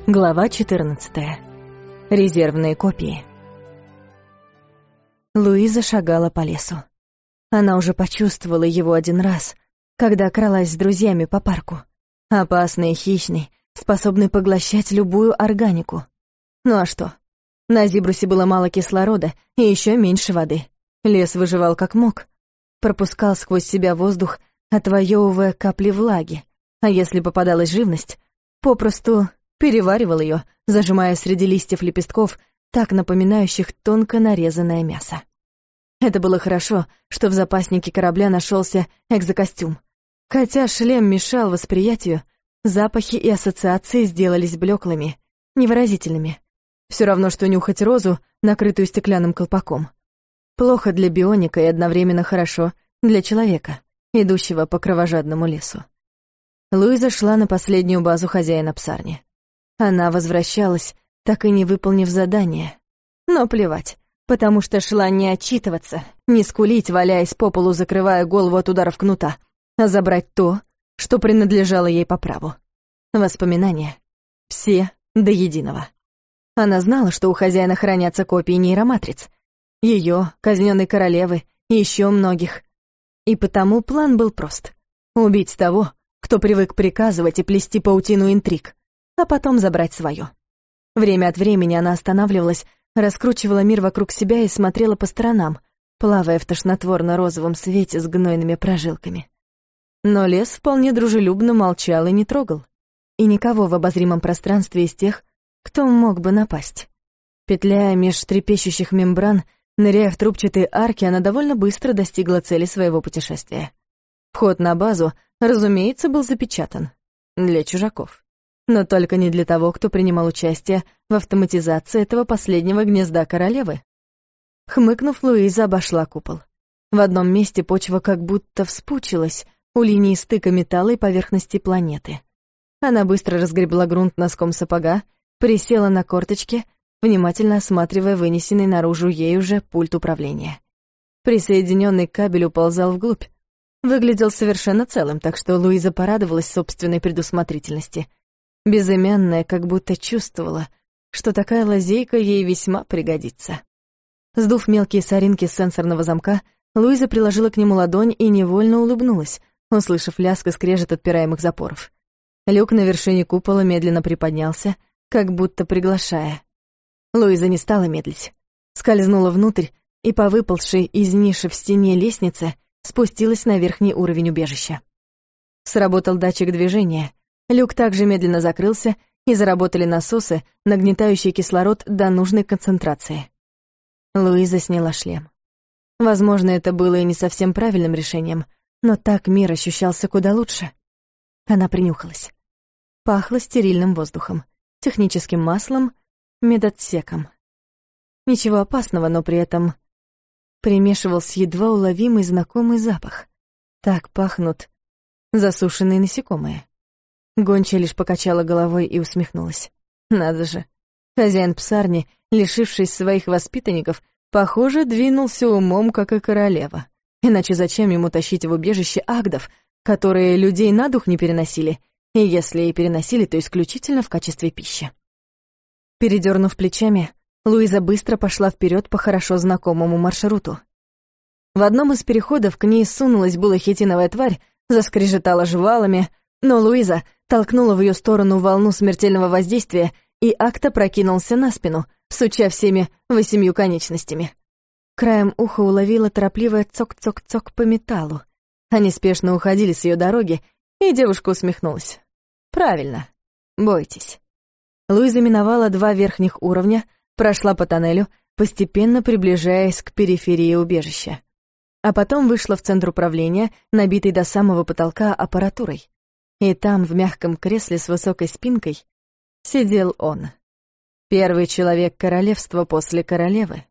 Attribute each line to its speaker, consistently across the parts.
Speaker 1: Глава 14. Резервные копии. Луиза шагала по лесу. Она уже почувствовала его один раз, когда кралась с друзьями по парку. Опасный и хищный, способный поглощать любую органику. Ну а что? На Зибрусе было мало кислорода и еще меньше воды. Лес выживал как мог. Пропускал сквозь себя воздух, отвоевывая капли влаги. А если попадалась живность, попросту переваривал ее, зажимая среди листьев лепестков, так напоминающих тонко нарезанное мясо. Это было хорошо, что в запаснике корабля нашелся экзокостюм. Хотя шлем мешал восприятию, запахи и ассоциации сделались блеклыми, невыразительными. Все равно, что нюхать розу, накрытую стеклянным колпаком. Плохо для бионика и одновременно хорошо для человека, идущего по кровожадному лесу. Луиза шла на последнюю базу хозяина псарни. Она возвращалась, так и не выполнив задание. Но плевать, потому что шла не отчитываться, не скулить, валяясь по полу, закрывая голову от ударов кнута, а забрать то, что принадлежало ей по праву. Воспоминания. Все до единого. Она знала, что у хозяина хранятся копии нейроматриц. Ее, казненной королевы и еще многих. И потому план был прост. Убить того, кто привык приказывать и плести паутину интриг, а потом забрать свое. Время от времени она останавливалась, раскручивала мир вокруг себя и смотрела по сторонам, плавая в тошнотворно-розовом свете с гнойными прожилками. Но лес вполне дружелюбно молчал и не трогал. И никого в обозримом пространстве из тех, кто мог бы напасть. Петляя меж трепещущих мембран, ныряя в трубчатые арки, она довольно быстро достигла цели своего путешествия. Вход на базу, разумеется, был запечатан. Для чужаков. Но только не для того, кто принимал участие в автоматизации этого последнего гнезда королевы. Хмыкнув, Луиза обошла купол. В одном месте почва как будто вспучилась у линии стыка металла и поверхности планеты. Она быстро разгребла грунт носком сапога, присела на корточки, внимательно осматривая вынесенный наружу ей уже пульт управления. Присоединенный кабель уползал вглубь. Выглядел совершенно целым, так что Луиза порадовалась собственной предусмотрительности. Безымянная как будто чувствовала, что такая лазейка ей весьма пригодится. Сдув мелкие соринки с сенсорного замка, Луиза приложила к нему ладонь и невольно улыбнулась, услышав лязг и скрежет отпираемых запоров. Люк на вершине купола медленно приподнялся, как будто приглашая. Луиза не стала медлить. Скользнула внутрь и по выползшей из ниши в стене лестнице спустилась на верхний уровень убежища. Сработал датчик движения. Люк также медленно закрылся, и заработали насосы, нагнетающие кислород до нужной концентрации. Луиза сняла шлем. Возможно, это было и не совсем правильным решением, но так мир ощущался куда лучше. Она принюхалась. Пахло стерильным воздухом, техническим маслом, медотсеком. Ничего опасного, но при этом примешивался едва уловимый знакомый запах. Так пахнут засушенные насекомые. Гончая лишь покачала головой и усмехнулась. Надо же. Хозяин псарни, лишившись своих воспитанников, похоже, двинулся умом, как и королева. Иначе зачем ему тащить в убежище агдов, которые людей на дух не переносили, и если и переносили, то исключительно в качестве пищи. Передернув плечами, Луиза быстро пошла вперед по хорошо знакомому маршруту. В одном из переходов к ней сунулась была хитиновая тварь, заскрежетала жвалами, но Луиза толкнула в ее сторону волну смертельного воздействия, и Акта прокинулся на спину, суча всеми 8 конечностями. Краем уха уловила торопливое цок-цок-цок по металлу. Они спешно уходили с ее дороги, и девушка усмехнулась. «Правильно. Бойтесь». Луиза миновала 2 верхних уровня, прошла по тоннелю, постепенно приближаясь к периферии убежища. А потом вышла в центр управления, набитый до самого потолка аппаратурой. И там, в мягком кресле с высокой спинкой, сидел он. Первый человек королевства после королевы.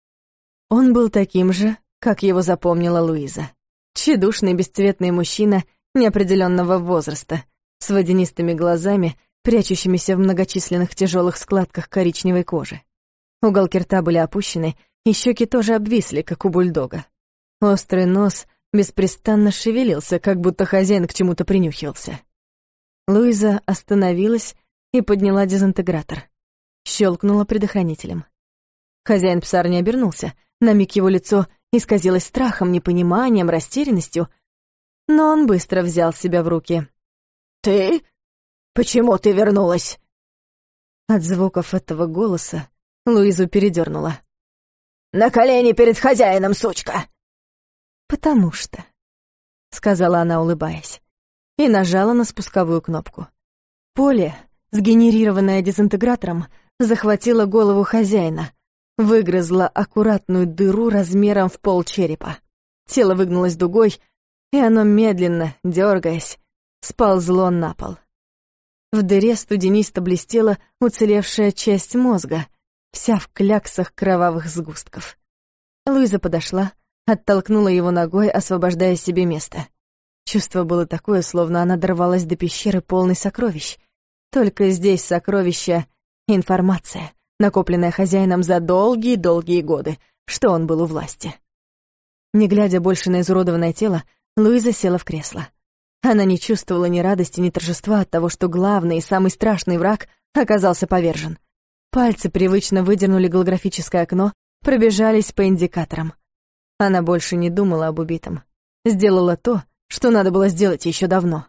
Speaker 1: Он был таким же, как его запомнила Луиза. Тщедушный бесцветный мужчина неопределенного возраста, с водянистыми глазами, прячущимися в многочисленных тяжелых складках коричневой кожи. Уголки рта были опущены, и щеки тоже обвисли, как у бульдога. Острый нос беспрестанно шевелился, как будто хозяин к чему-то принюхивался. Луиза остановилась и подняла дезинтегратор. Щелкнула предохранителем. Хозяин псарни обернулся. На миг его лицо исказилось страхом, непониманием, растерянностью, но он быстро взял себя в руки. «Ты? Почему ты вернулась?» От звуков этого голоса Луизу передёрнуло. «На колени перед хозяином, сучка!» «Потому что», — сказала она, улыбаясь, и нажала на спусковую кнопку. Поле, сгенерированное дезинтегратором, захватило голову хозяина, выгрызло аккуратную дыру размером в полчерепа. Тело выгнулось дугой, и оно медленно, дёргаясь, сползло на пол. В дыре студенисто блестела уцелевшая часть мозга, вся в кляксах кровавых сгустков. Луиза подошла, оттолкнула его ногой, освобождая себе место. Чувство было такое, словно она дорвалась до пещеры полной сокровищ. Только здесь сокровища — информация, накопленная хозяином за долгие-долгие годы, что он был у власти. Не глядя больше на изуродованное тело, Луиза села в кресло. Она не чувствовала ни радости, ни торжества от того, что главный и самый страшный враг оказался повержен. Пальцы привычно выдернули голографическое окно, пробежались по индикаторам. Она больше не думала об убитом. Сделала то, что надо было сделать еще давно.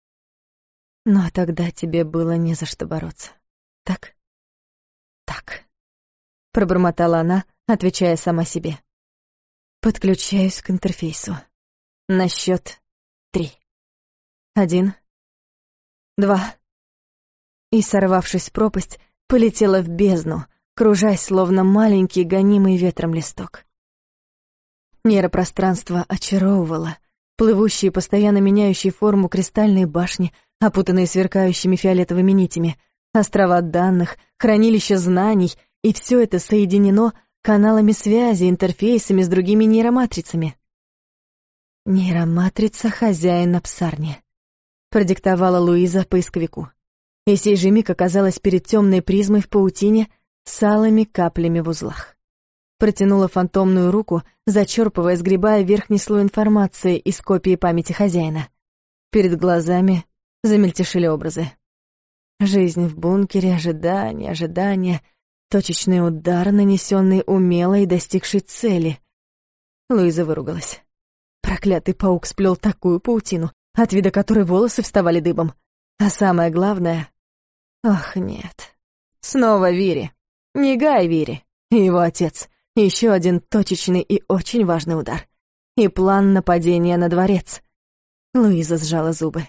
Speaker 1: Но тогда тебе было не за что бороться. Так? Так. Пробормотала она, отвечая сама себе. Подключаюсь к интерфейсу. На счёт 3. 1, 2. И, сорвавшись в пропасть, полетела в бездну, кружась, словно маленький, гонимый ветром листок. Нейропространство очаровывало. Плывущие, постоянно меняющие форму кристальные башни, опутанные сверкающими фиолетовыми нитями, острова данных, хранилища знаний, и все это соединено каналами связи, интерфейсами с другими нейроматрицами. «Нейроматрица хозяина псарни», — продиктовала Луиза поисковику. И сей же миг оказалась перед темной призмой в паутине с алыми каплями в узлах. Протянула фантомную руку, зачерпывая, сгребая верхний слой информации из копии памяти хозяина. Перед глазами замельтешили образы. Жизнь в бункере, ожидание, точечный удар, нанесенный умело и достигший цели. Луиза выругалась. Проклятый паук сплел такую паутину, от вида которой волосы вставали дыбом. А самое главное... Ох, нет. Снова Вири. Не Гай Вири, и его отец. Еще один точечный и очень важный удар. И план нападения на дворец. Луиза сжала зубы.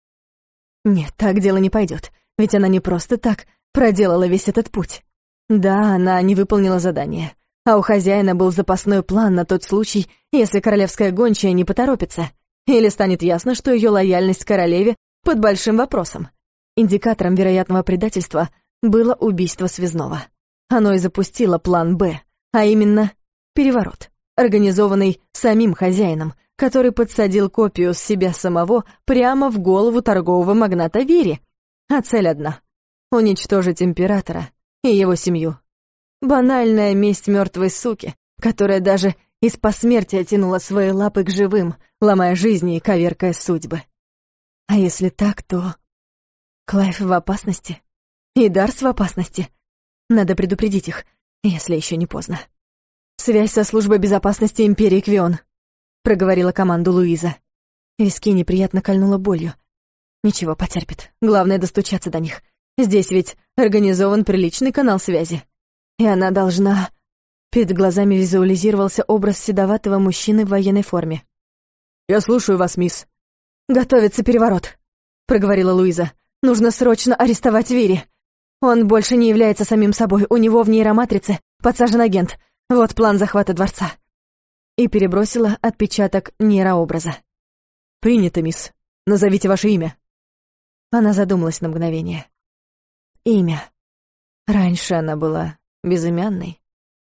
Speaker 1: Нет, так дело не пойдет, ведь она не просто так проделала весь этот путь. Да, она не выполнила задание, а у хозяина был запасной план на тот случай, если королевская гончая не поторопится, или станет ясно, что ее лояльность к королеве под большим вопросом. Индикатором вероятного предательства было убийство связного. Оно и запустило план «Б», а именно переворот, организованный самим хозяином, который подсадил копию с себя самого прямо в голову торгового магната Вири. А цель одна — уничтожить императора и его семью. Банальная месть мертвой суки, которая даже из посмертия тянула свои лапы к живым, ломая жизни и коверкая судьбы. А если так, то... Клайв в опасности. И Дарс в опасности. Надо предупредить их, если еще не поздно. «Связь со службой безопасности Империи Квион», — проговорила команду Луиза. Виски неприятно кольнула болью. Ничего, потерпит. Главное — достучаться до них. Здесь ведь организован приличный канал связи. И она должна... Перед глазами визуализировался образ седоватого мужчины в военной форме. «Я слушаю вас, мисс». «Готовится переворот», — проговорила Луиза. «Нужно срочно арестовать Вири. Он больше не является самим собой. У него в нейроматрице подсажен агент. Вот план захвата дворца». И перебросила отпечаток нейрообраза. «Принято, мисс. Назовите ваше имя». Она задумалась на мгновение. Имя. Раньше она была безымянной.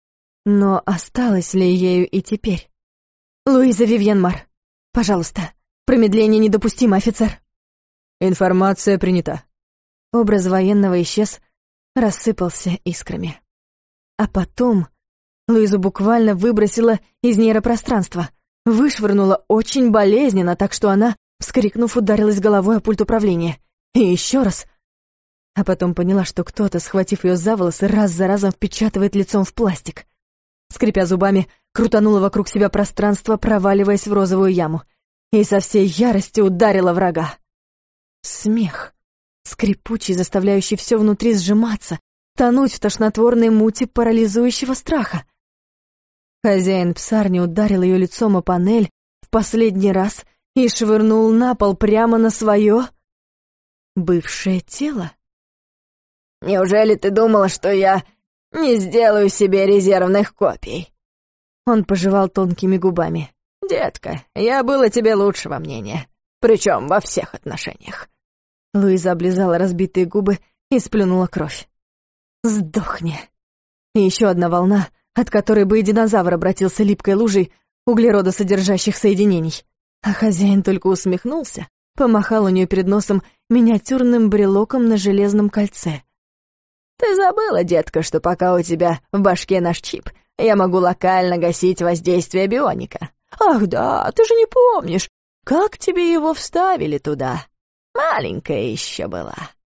Speaker 1: Но осталась ли ею и теперь? «Луиза Вивьен Мар. Пожалуйста, промедление недопустимо, офицер». «Информация принята». Образ военного исчез, рассыпался искрами. А потом Луизу буквально выбросила из нейропространства, вышвырнула очень болезненно, так что она, вскрикнув, ударилась головой о пульт управления. И еще раз. А потом поняла, что кто-то, схватив ее за волосы, раз за разом впечатывает лицом в пластик. Скрипя зубами, крутанула вокруг себя пространство, проваливаясь в розовую яму, и со всей ярости ударила врага. Смех, скрипучий, заставляющий все внутри сжиматься, тонуть в тошнотворной мути парализующего страха. Хозяин псарни ударил ее лицом о панель в последний раз и швырнул на пол прямо на свое бывшее тело.
Speaker 2: «Неужели ты думала, что я не сделаю себе резервных копий?»
Speaker 1: Он пожевал тонкими губами.
Speaker 2: «Детка, я был о тебе лучшего мнения, причем во всех отношениях».
Speaker 1: Луиза облизала разбитые губы и сплюнула кровь. «Сдохни!» И еще одна волна, от которой бы и динозавр обратился липкой лужей углеродосодержащих соединений. А хозяин только усмехнулся, помахал у нее перед носом миниатюрным брелоком на железном кольце.
Speaker 2: «Ты забыла, детка, что пока у тебя в башке наш чип, я могу локально гасить воздействие бионика? Ах да, ты же не помнишь, как тебе его вставили туда? Маленькая еще была».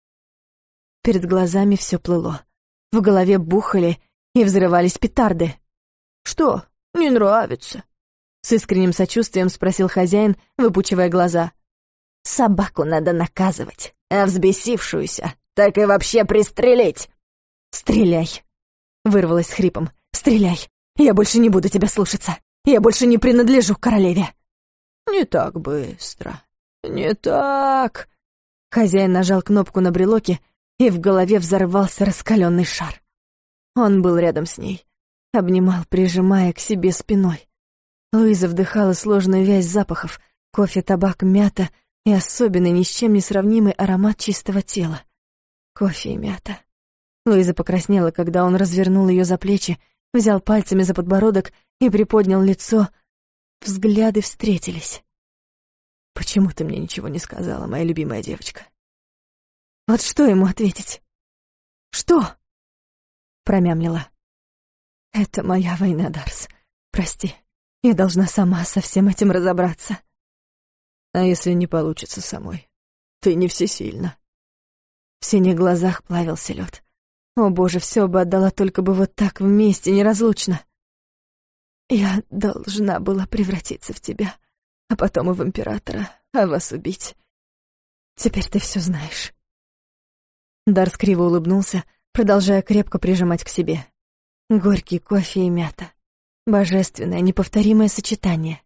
Speaker 1: Перед глазами все плыло. В голове бухали и взрывались петарды.
Speaker 2: «Что, не нравится?»
Speaker 1: С искренним сочувствием спросил хозяин, выпучивая глаза.
Speaker 2: «Собаку надо наказывать, а взбесившуюся так и вообще пристрелить!»
Speaker 1: «Стреляй!» — вырвалась с хрипом. «Стреляй! Я больше не буду тебя слушаться! Я больше не принадлежу королеве!»
Speaker 2: «Не так быстро! Не так!»
Speaker 1: Хозяин нажал кнопку на брелоке, и в голове взорвался раскаленный шар. Он был рядом с ней, обнимал, прижимая к себе спиной. Луиза вдыхала сложную вязь запахов: кофе, табак, мята и особенный, ни с чем не сравнимый аромат чистого тела. Кофе и мята. Луиза покраснела, когда он развернул ее за плечи, взял пальцами за подбородок и приподнял лицо. Взгляды встретились.
Speaker 2: «Почему ты мне ничего не сказала, моя любимая девочка?»
Speaker 1: Вот что ему ответить? «Что?» — промямлила. «Это моя война, Дарс. Прости, я должна сама со всем этим разобраться».
Speaker 2: «А если не получится самой? Ты не всесильна».
Speaker 1: В синих глазах плавился лед. О боже, все бы отдала, только бы вот так вместе, неразлучно. «Я должна была превратиться в тебя, а потом и в императора, а вас убить. Теперь ты все знаешь». Дарс криво улыбнулся, продолжая крепко прижимать к себе. Горький кофе и мята. Божественное, неповторимое сочетание.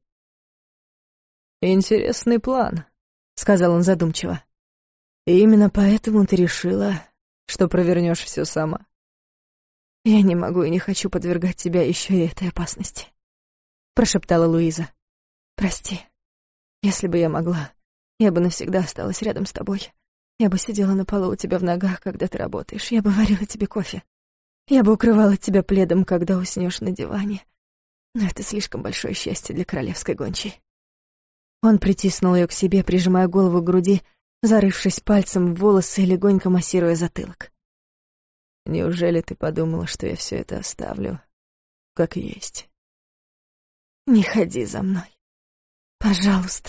Speaker 2: «Интересный план», — сказал он задумчиво.
Speaker 1: «И именно поэтому ты решила, что провернешь все сама?» «Я не могу и не хочу подвергать тебя еще и этой опасности», — прошептала Луиза. «Прости. Если бы я могла, я бы навсегда осталась рядом с тобой. Я бы сидела на полу у тебя в ногах, когда ты работаешь. Я бы варила тебе кофе. Я бы укрывала тебя пледом, когда уснешь на диване. Но это слишком большое счастье для королевской гончей». Он притиснул ее к себе, прижимая голову к груди, зарывшись пальцем в волосы и легонько массируя затылок.
Speaker 2: «Неужели ты подумала, что я все это оставлю, как есть?»
Speaker 1: «Не ходи за мной. Пожалуйста».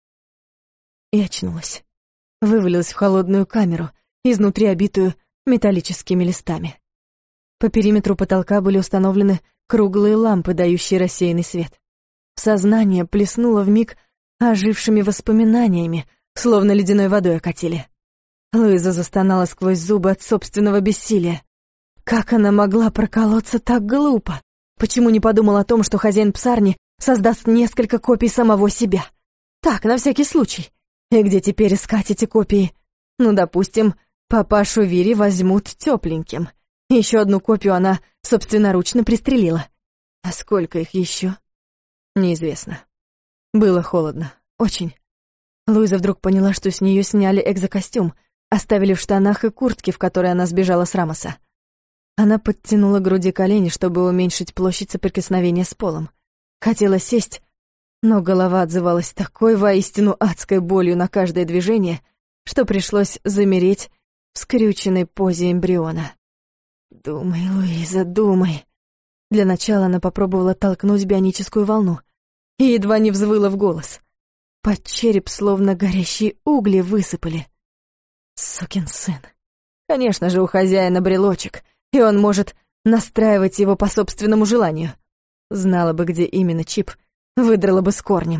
Speaker 1: И очнулась. Вывалилась в холодную камеру, изнутри обитую металлическими листами. По периметру потолка были установлены круглые лампы, дающие рассеянный свет. Сознание плеснуло вмиг ожившими воспоминаниями, словно ледяной водой окатили. Луиза застонала сквозь зубы от собственного бессилия. Как она могла проколоться так глупо? Почему не подумала о том, что хозяин псарни создаст несколько копий самого себя? Так, на всякий случай. И где теперь искать эти копии? Ну, допустим, папашу Вири возьмут тепленьким. Еще одну копию она собственноручно пристрелила. А сколько их еще? Неизвестно. Было холодно. Очень. Луиза вдруг поняла, что с нее сняли экзокостюм, оставили в штанах и куртке, в которой она сбежала с Рамоса. Она подтянула к груди колени, чтобы уменьшить площадь соприкосновения с полом. Хотела сесть, но голова отзывалась такой воистину адской болью на каждое движение, что пришлось замереть в скрюченной позе эмбриона. «Думай, Луиза, думай». Для начала она попробовала толкнуть бионическую волну и едва не взвыла в голос. Под череп словно горящие угли высыпали. Сукин сын. Конечно же, у хозяина брелочек, и он может настраивать его по собственному желанию. Знала бы, где именно чип, выдрала бы с корнем.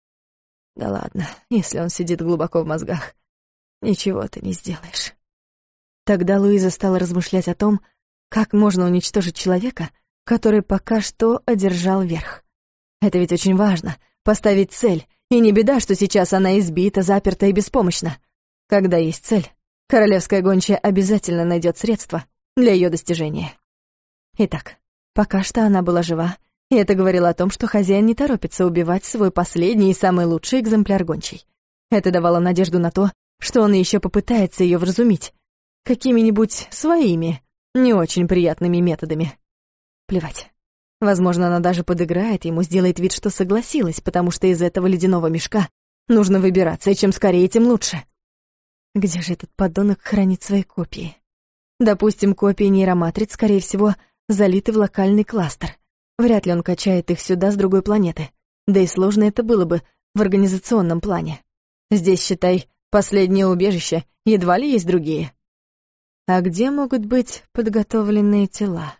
Speaker 1: Да ладно, если он сидит глубоко в мозгах, ничего ты не сделаешь. Тогда Луиза стала размышлять о том, как можно уничтожить человека, который пока что одержал верх. Это ведь очень важно — поставить цель, и не беда, что сейчас она избита, заперта и беспомощна. Когда есть цель, королевская гончая обязательно найдет средства для ее достижения. Итак, пока что она была жива, и это говорило о том, что хозяин не торопится убивать свой последний и самый лучший экземпляр гончей. Это давало надежду на то, что он еще попытается ее вразумить какими-нибудь своими, не очень приятными методами. Плевать. Возможно, она даже подыграет ему, сделает вид, что согласилась, потому что из этого ледяного мешка нужно выбираться, и чем скорее, тем лучше. Где же этот подонок хранит свои копии? Допустим, копии нейроматриц, скорее всего, залиты в локальный кластер. Вряд ли он качает их сюда с другой планеты. Да и сложно это было бы в организационном плане. Здесь, считай, последнее убежище, едва ли есть другие. А где могут быть подготовленные тела?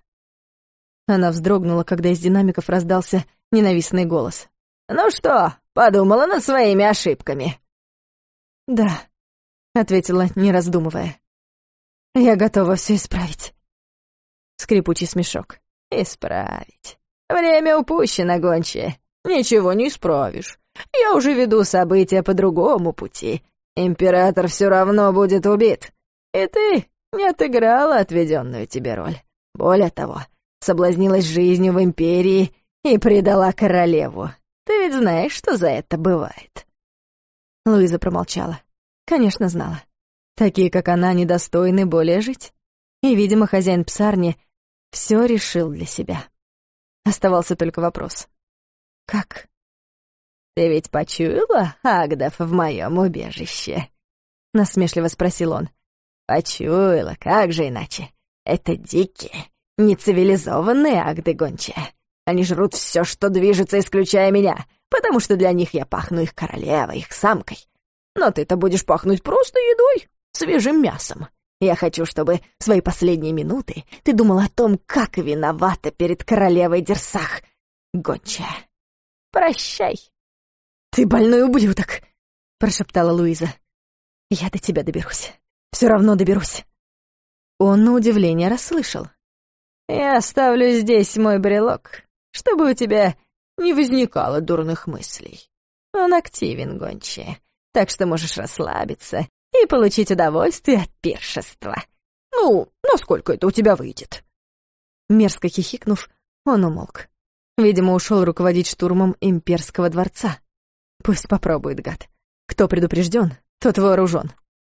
Speaker 1: Она вздрогнула, когда из динамиков раздался ненавистный голос.
Speaker 2: «Ну что, подумала над своими ошибками?»
Speaker 1: «Да», — ответила, не раздумывая. «Я готова все исправить». Скрипучий смешок.
Speaker 2: «Исправить. Время упущено, гончая. Ничего не исправишь. Я уже веду события по другому пути. Император все равно будет убит. И ты не отыграла отведенную тебе роль. Более того, соблазнилась жизнью в империи и предала королеву. Ты ведь знаешь, что за это бывает?»
Speaker 1: Луиза промолчала. Конечно, знала. Такие, как она, недостойны более жить. И, видимо, хозяин псарни все решил для себя. Оставался только вопрос. Как?
Speaker 2: «Ты ведь почуяла Агдов в моем убежище?» — насмешливо спросил он. «Почуяла, как же иначе? Это дикие, нецивилизованные Агды гончая. Они жрут все, что движется, исключая меня, потому что для них я пахну их королевой, их самкой. Но ты-то будешь пахнуть просто едой, свежим мясом. Я хочу, чтобы в свои последние минуты ты думал о том, как виновата перед королевой Дерсах, гончая. Прощай».
Speaker 1: «Ты больной ублюдок», — прошептала Луиза. «Я до тебя доберусь. Все равно доберусь». Он, на удивление, расслышал.
Speaker 2: «Я оставлю здесь мой брелок, чтобы у тебя не возникало дурных мыслей. Он активен, гончая, так что можешь расслабиться и получить удовольствие от пиршества. Ну, насколько это у тебя выйдет?»
Speaker 1: Мерзко хихикнув, он умолк. Видимо, ушел руководить штурмом имперского дворца. Пусть попробует, гад. Кто предупрежден, тот вооружен.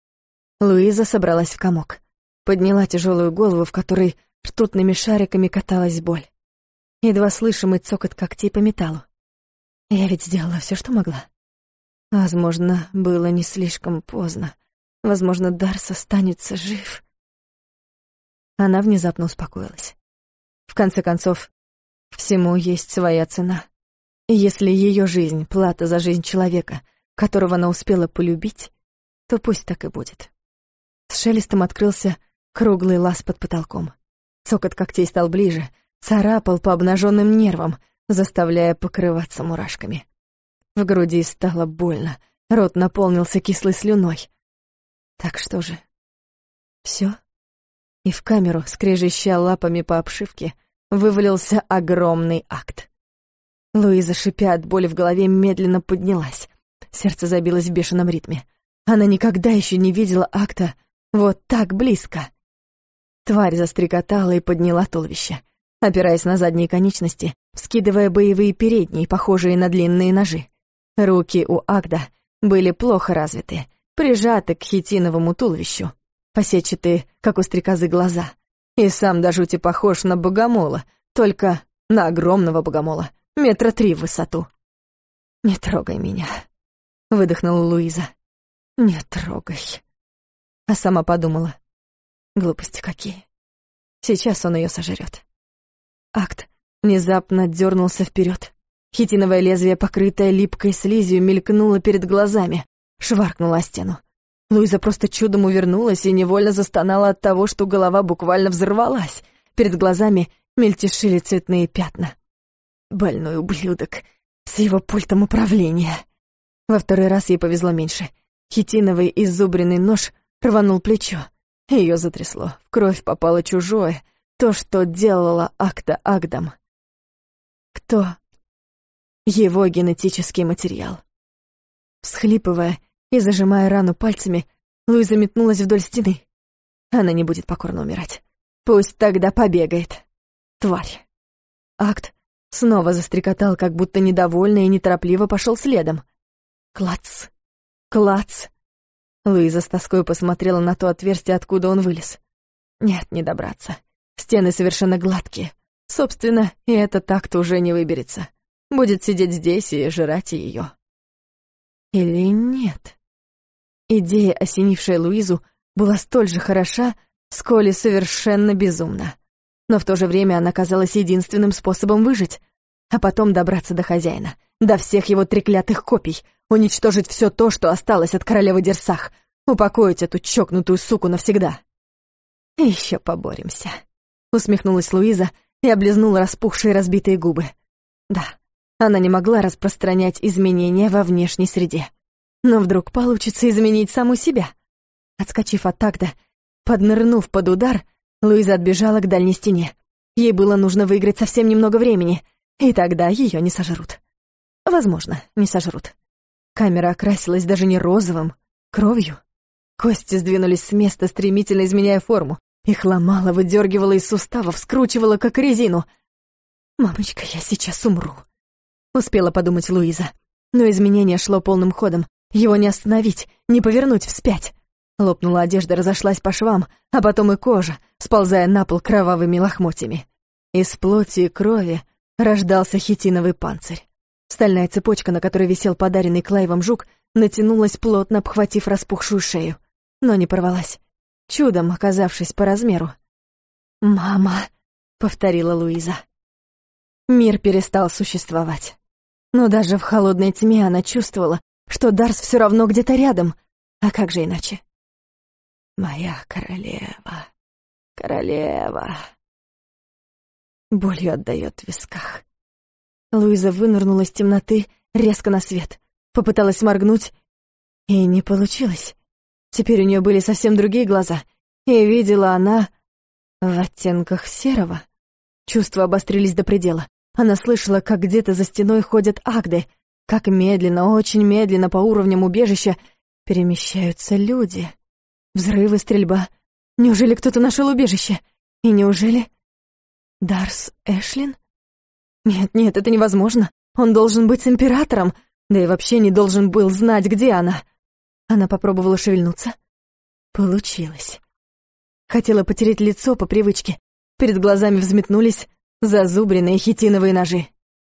Speaker 1: Луиза собралась в комок. Подняла тяжелую голову, в которой ртутными шариками каталась боль. Едва слышимый цокот когтей по металлу. Я ведь сделала все, что могла. Возможно, было не слишком поздно. Возможно, Дарс останется жив. Она внезапно успокоилась. В конце концов, всему есть своя цена. И если ее жизнь — плата за жизнь человека, которого она успела полюбить, то пусть так и будет. С шелестом открылся круглый лаз под потолком. Цокот когтей стал ближе, царапал по обнаженным нервам, заставляя покрываться мурашками. В груди стало больно, рот наполнился кислой слюной. Так что же? Все? И в камеру, скрежеща лапами по обшивке, вывалился огромный акт. Луиза, шипя от боли в голове, медленно поднялась. Сердце забилось в бешеном ритме. Она никогда еще не видела акта вот так близко. Тварь застрекотала и подняла туловище, опираясь на задние конечности, вскидывая боевые передние, похожие на длинные ножи. Руки у Агда были плохо развиты, прижаты к хитиновому туловищу, посетчатые, как у стрекозы, глаза. И сам до жути похож на богомола, только на огромного богомола, 3 метра в высоту. «Не трогай меня», — выдохнула Луиза. «Не трогай». А сама подумала. Глупости какие. Сейчас он ее сожрет. Акт внезапно дернулся вперед. Хитиновое лезвие, покрытое липкой слизью, мелькнуло перед глазами, шваркнуло о стену. Луиза просто чудом увернулась и невольно застонала от того, что голова буквально взорвалась. Перед глазами мельтешили цветные пятна. Больной ублюдок с его пультом управления. Во второй раз ей повезло меньше. Хитиновый изубренный нож рванул плечо. Ее затрясло. В кровь попало чужое. То, что делала Акта Агдам. Кто? Его генетический материал. Всхлипывая и зажимая рану пальцами, Луиза метнулась вдоль стены. Она не будет покорно умирать. Пусть тогда побегает. Тварь. Акт снова застрекотал, как будто недовольно и неторопливо пошел следом. Клац. Клац. Луиза с тоской посмотрела на то отверстие, откуда он вылез. Нет, не добраться. Стены совершенно гладкие. Собственно, и это так-то уже не выберется. Будет сидеть здесь и жрать ее. Или нет? Идея, осенившая Луизу, была столь же хороша, сколь и совершенно безумна. Но в то же время она казалась единственным способом выжить, а потом добраться до хозяина, до всех его треклятых копий, уничтожить все то, что осталось от королевы Дерсах, упокоить эту чокнутую суку навсегда. «Еще поборемся», — усмехнулась Луиза и облизнула распухшие разбитые губы. Да, она не могла распространять изменения во внешней среде. Но вдруг получится изменить саму себя. Отскочив от такта, поднырнув под удар, Луиза отбежала к дальней стене. Ей было нужно выиграть совсем немного времени, и тогда ее не сожрут. Возможно, не сожрут. Камера окрасилась даже не розовым, кровью. Кости сдвинулись с места, стремительно изменяя форму. Их ломало, выдергивало из суставов, скручивало, как резину. «Мамочка, я сейчас умру», — успела подумать Луиза. Но изменение шло полным ходом. Его не остановить, не повернуть вспять. Лопнула одежда, разошлась по швам, а потом и кожа, сползая на пол кровавыми лохмотьями. Из плоти и крови рождался хитиновый панцирь. Стальная цепочка, на которой висел подаренный Клайвом жук, натянулась, плотно обхватив распухшую шею, но не порвалась, чудом оказавшись по размеру. «Мама», — повторила Луиза. Мир перестал существовать. Но даже в холодной тьме она чувствовала, что Дарс все равно где-то рядом. А как же иначе? «Моя королева, королева...» Болью отдает в висках. Луиза вынырнула из темноты резко на свет. Попыталась моргнуть, и не получилось. Теперь у нее были совсем другие глаза, и видела она в оттенках серого. Чувства обострились до предела. Она слышала, как где-то за стеной ходят агды, как медленно, очень медленно по уровням убежища перемещаются люди. Взрывы, стрельба. Неужели кто-то нашел убежище? И неужели... Дарс Эшлин? Нет, это невозможно. Он должен быть с императором, да и вообще не должен был знать, где она. Она попробовала шевельнуться. Получилось. Хотела потереть лицо по привычке. Перед глазами взметнулись зазубренные хитиновые ножи.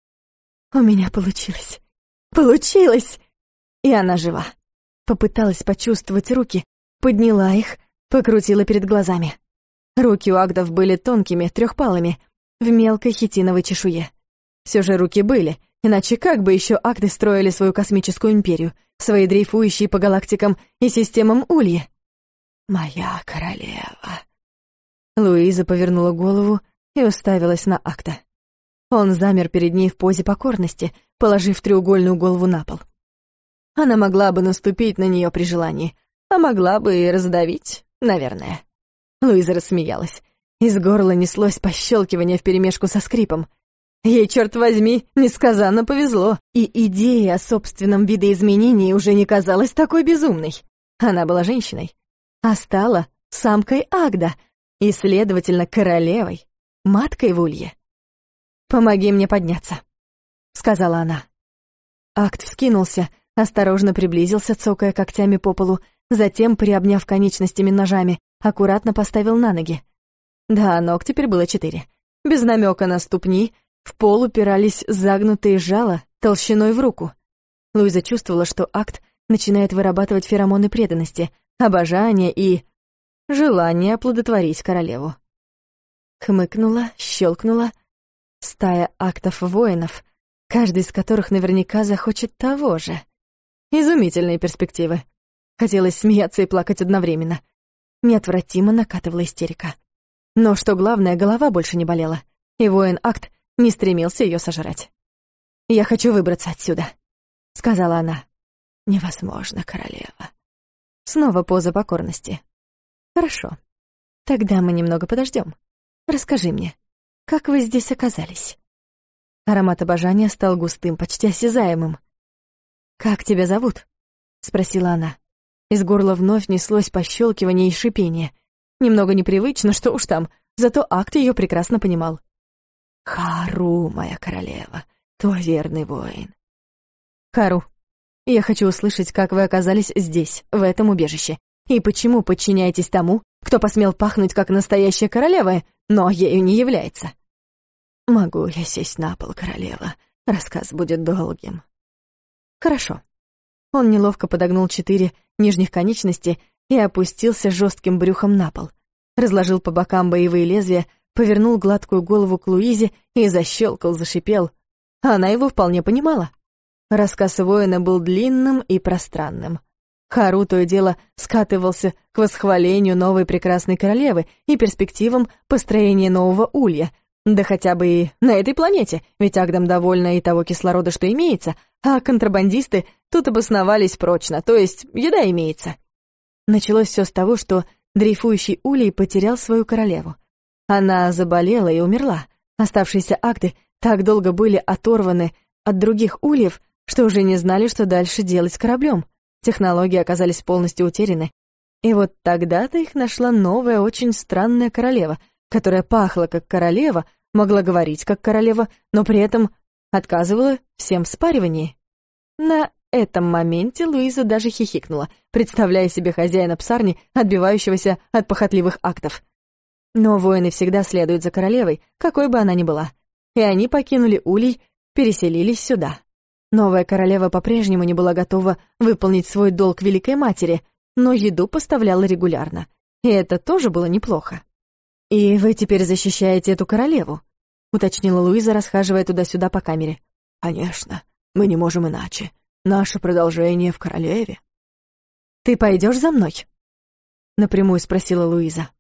Speaker 1: У меня получилось. Получилось! И она жива. Попыталась почувствовать руки, подняла их, покрутила перед глазами. Руки у агдов были тонкими, трехпалыми, в мелкой хитиновой чешуе. Все же руки были, иначе как бы еще агды строили свою космическую империю, свои дрейфующие по галактикам и системам ульи? «Моя королева». Луиза повернула голову и уставилась на Акта. Он замер перед ней в позе покорности, положив треугольную голову на пол. Она могла бы наступить на нее при желании, а могла бы и раздавить, наверное. Луиза рассмеялась. Из горла неслось пощелкивание вперемешку со скрипом. Ей, черт возьми, несказанно повезло, и идея о собственном видоизменении уже не казалась такой безумной. Она была женщиной, а стала самкой Агда и, следовательно, королевой, маткой в улье. «Помоги мне подняться», — сказала она. Акт вскинулся, осторожно приблизился, цокая когтями по полу, затем, приобняв конечностями ножами, аккуратно поставил на ноги. Да, ног теперь было 4. Без намека на ступни, в пол упирались загнутые жала толщиной в руку. Луиза чувствовала, что Акт начинает вырабатывать феромоны преданности, обожания и... желание оплодотворить королеву. Хмыкнула, щелкнула. Стая актов-воинов, каждый из которых наверняка захочет того же. Изумительные перспективы. Хотелось смеяться и плакать одновременно. Неотвратимо накатывала истерика. Но что главное, голова больше не болела, и воин-акт не стремился ее сожрать. «Я хочу выбраться отсюда», — сказала она. «Невозможно, королева». Снова поза покорности. «Хорошо. Тогда мы немного подождем. Расскажи мне, как вы здесь оказались?» Аромат обожания стал густым, почти осязаемым. «Как тебя зовут?» — спросила она. Из горла вновь неслось пощелкивание и шипение. Немного непривычно, что уж там, зато акт ее прекрасно понимал. «Хару, моя королева, твой верный воин». «Хару, я хочу услышать, как вы оказались здесь, в этом убежище, и почему подчиняетесь тому, кто посмел пахнуть как настоящая королева, но ею не является». «Могу я сесть на пол, королева? Рассказ будет долгим». «Хорошо». Он неловко подогнул 4 нижних конечности и опустился жестким брюхом на пол. Разложил по бокам боевые лезвия, повернул гладкую голову к Луизе и защелкал, зашипел. Она его вполне понимала. Рассказ воина был длинным и пространным. Хару то и дело скатывался к восхвалению новой прекрасной королевы и перспективам построения нового улья, да хотя бы и на этой планете, ведь Агдам довольна и того кислорода, что имеется, а контрабандисты тут обосновались прочно, то есть еда имеется. Началось все с того, что дрейфующий улей потерял свою королеву. Она заболела и умерла. Оставшиеся акты так долго были оторваны от других ульев, что уже не знали, что дальше делать с кораблем. Технологии оказались полностью утеряны. И вот тогда-то их нашла новая, очень странная королева, которая пахла как королева, могла говорить как королева, но при этом отказывала всем в спаривании. На этом моменте Луиза даже хихикнула, представляя себе хозяина псарни, отбивающегося от похотливых актов. Но воины всегда следуют за королевой, какой бы она ни была. И они покинули улей, переселились сюда. Новая королева по-прежнему не была готова выполнить свой долг Великой Матери, но еду поставляла регулярно. И это тоже было неплохо. «И вы теперь защищаете эту королеву?» — уточнила Луиза, расхаживая туда-сюда по камере. «Конечно, мы не можем иначе. Наше продолжение в королеве». «Ты пойдешь за мной?» — напрямую спросила Луиза.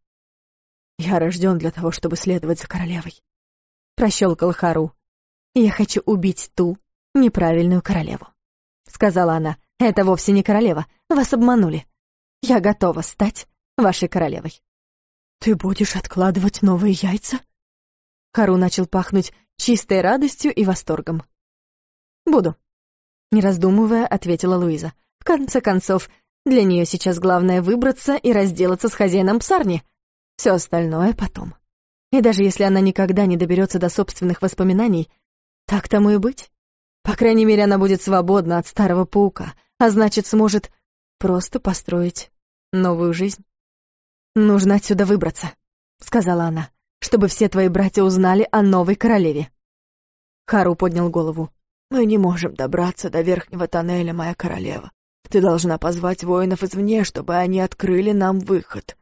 Speaker 1: «Я рожден для того, чтобы следовать за королевой», — прощелкал Хару. «Я хочу убить ту неправильную королеву», — сказала она. «Это вовсе не королева, вас обманули. Я готова стать вашей королевой». «Ты будешь откладывать новые яйца?» Хару начал пахнуть чистой радостью и восторгом. «Буду», — не раздумывая, ответила Луиза. «В конце концов, для нее сейчас главное выбраться и разделаться с хозяином псарни. Все остальное потом. И даже если она никогда не доберется до собственных воспоминаний, так тому и быть. По крайней мере, она будет свободна от старого паука, а значит, сможет просто построить новую жизнь». «Нужно отсюда выбраться», — сказала она, «чтобы все твои братья узнали о новой королеве». Хару поднял голову. «Мы не можем добраться до верхнего тоннеля, моя королева. Ты должна позвать воинов извне, чтобы они открыли нам выход».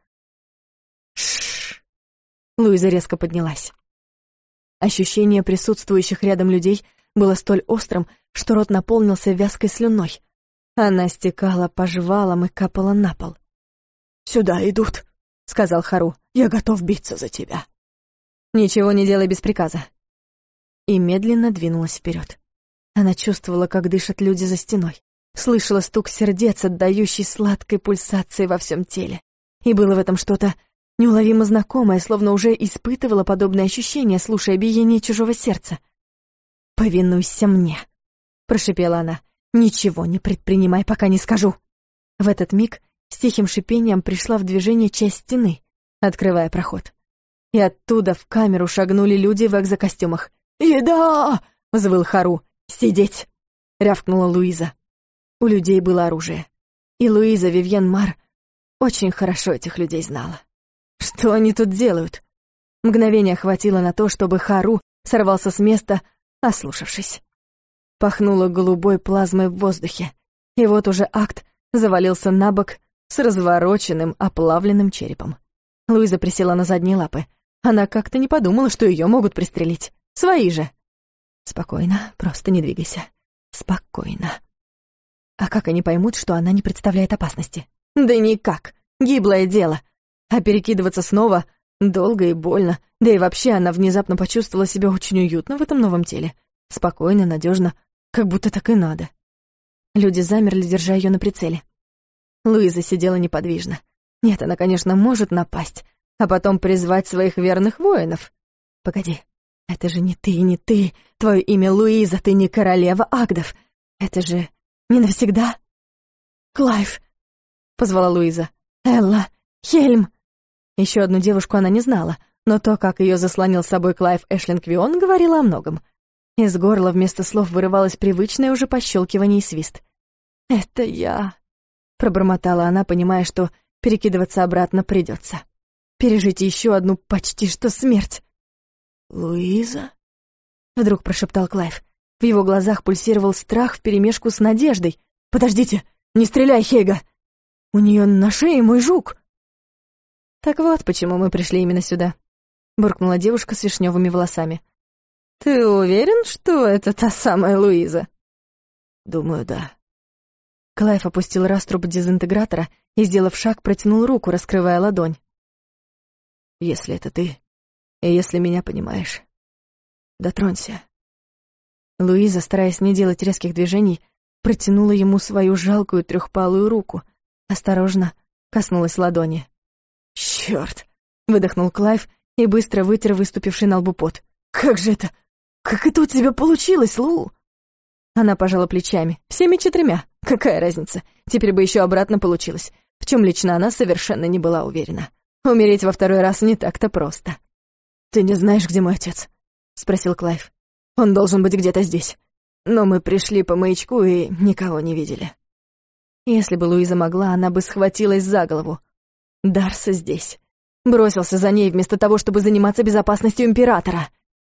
Speaker 1: «Шшш!» Луиза резко поднялась. Ощущение присутствующих рядом людей было столь острым, что рот наполнился вязкой слюной. Она стекала по жвалам и капала на пол. «Сюда идут», — сказал Хару. «Я готов биться за тебя». «Ничего не делай без приказа». И медленно двинулась вперед. Она чувствовала, как дышат люди за стеной. Слышала стук сердец, отдающий сладкой пульсацией во всем теле. И было в этом что-то неуловимо знакомое, словно уже испытывала подобное ощущение, слушая биение чужого сердца. «Повинуйся мне», — прошипела она. «Ничего не предпринимай, пока не скажу». В этот миг с тихим шипением пришла в движение часть стены, открывая проход. И оттуда в камеру шагнули люди в экзокостюмах. «Еда!» — взвыл Хару. «Сидеть!» — рявкнула Луиза. У людей было оружие. И Луиза Вивьен Мар очень хорошо этих людей знала. Что они тут делают? Мгновение хватило на то, чтобы Хару сорвался с места, ослушавшись. Пахнуло голубой плазмой в воздухе. И вот уже акт завалился на бок с развороченным, оплавленным черепом. Луиза присела на задние лапы. Она как-то не подумала, что ее могут пристрелить. Свои же. «Спокойно, просто не двигайся. Спокойно». А как они поймут, что она не представляет опасности? Да никак. Гиблое дело. А перекидываться снова долго и больно. Да и вообще она внезапно почувствовала себя очень уютно в этом новом теле. Спокойно, надежно, как будто так и надо. Люди замерли, держа ее на прицеле. Луиза сидела неподвижно. Нет, она, конечно, может напасть, а потом призвать своих верных воинов. Погоди, это же не ты, не ты. Твое имя Луиза, ты не королева Агдов. Это же не навсегда. Клайв, позвала Луиза. Элла, Хельм. Еще одну девушку она не знала, но то, как ее заслонил с собой Клайв Эшлингвион, говорило о многом. Из горла вместо слов вырывалось привычное уже пощелкивание и свист. «Это я», — пробормотала она, понимая, что перекидываться обратно придется. Пережить еще одну почти что смерть. «Луиза?» — вдруг прошептал Клайв. В его глазах пульсировал страх вперемешку с надеждой. «Подождите, не стреляй, Хейга! У нее на шее мой жук!» «Так вот, почему мы пришли именно сюда», — буркнула девушка с вишневыми волосами. «Ты уверен, что это та самая Луиза?» «Думаю, да». Клайв опустил раструб дезинтегратора и, сделав шаг, протянул руку, раскрывая ладонь. «Если это ты, и если меня понимаешь, дотронься». Луиза, стараясь не делать резких движений, протянула ему свою жалкую трехпалую руку, осторожно коснулась ладони. «Чёрт!» — выдохнул Клайв и быстро вытер выступивший на лбу пот. «Как же это? Как это у тебя получилось, Лу?» Она пожала плечами. Всеми 4. Какая разница? Теперь бы еще обратно получилось. В чем лично она совершенно не была уверена. Умереть во второй раз не так-то просто. «Ты не знаешь, где мой отец?» — спросил Клайв. «Он должен быть где-то здесь. Но мы пришли по маячку и никого не видели». Если бы Луиза могла, она бы схватилась за голову. Дарса здесь. Бросился за ней вместо того, чтобы заниматься безопасностью императора.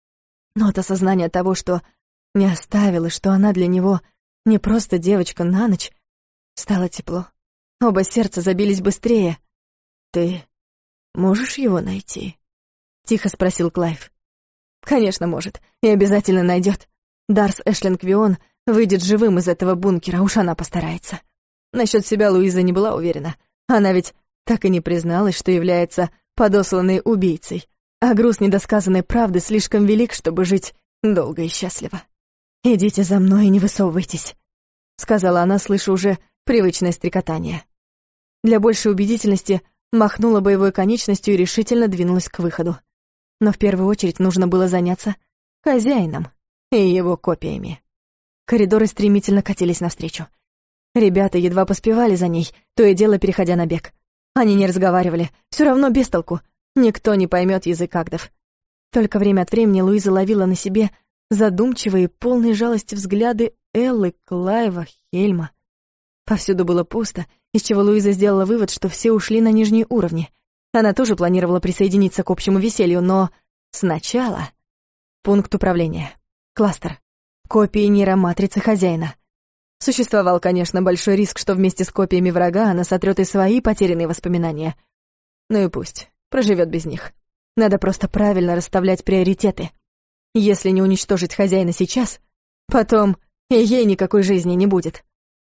Speaker 1: Но от осознания того, что не оставила, что она для него не просто девочка на ночь, стало тепло. Оба сердца забились быстрее. «Ты можешь его найти?» — тихо спросил Клайв. «Конечно, может, и обязательно найдет. Дарс Эшлингвион выйдет живым из этого бункера, уж она постарается». Насчет себя Луиза не была уверена. Она ведь так и не призналась, что является подосланной убийцей, а груз недосказанной правды слишком велик, чтобы жить долго и счастливо. «Идите за мной и не высовывайтесь», — сказала она, слыша уже привычное стрекотание. Для большей убедительности махнула боевой конечностью и решительно двинулась к выходу. Но в первую очередь нужно было заняться хозяином и его копиями. Коридоры стремительно катились навстречу. Ребята едва поспевали за ней, то и дело переходя на бег. Они не разговаривали, все равно без толку. Никто не поймет язык агдов. Только время от времени Луиза ловила на себе задумчивые, полные жалости взгляды Эллы, Клайва, Хельма. Повсюду было пусто, из чего Луиза сделала вывод, что все ушли на нижние уровни. Она тоже планировала присоединиться к общему веселью, но сначала... Пункт управления. Кластер. Копии нейроматрицы хозяина. Существовал, конечно, большой риск, что вместе с копиями врага она сотрет и свои потерянные воспоминания. Ну и пусть, проживет без них. Надо просто правильно расставлять приоритеты. Если не уничтожить хозяина сейчас, потом и ей никакой жизни не будет.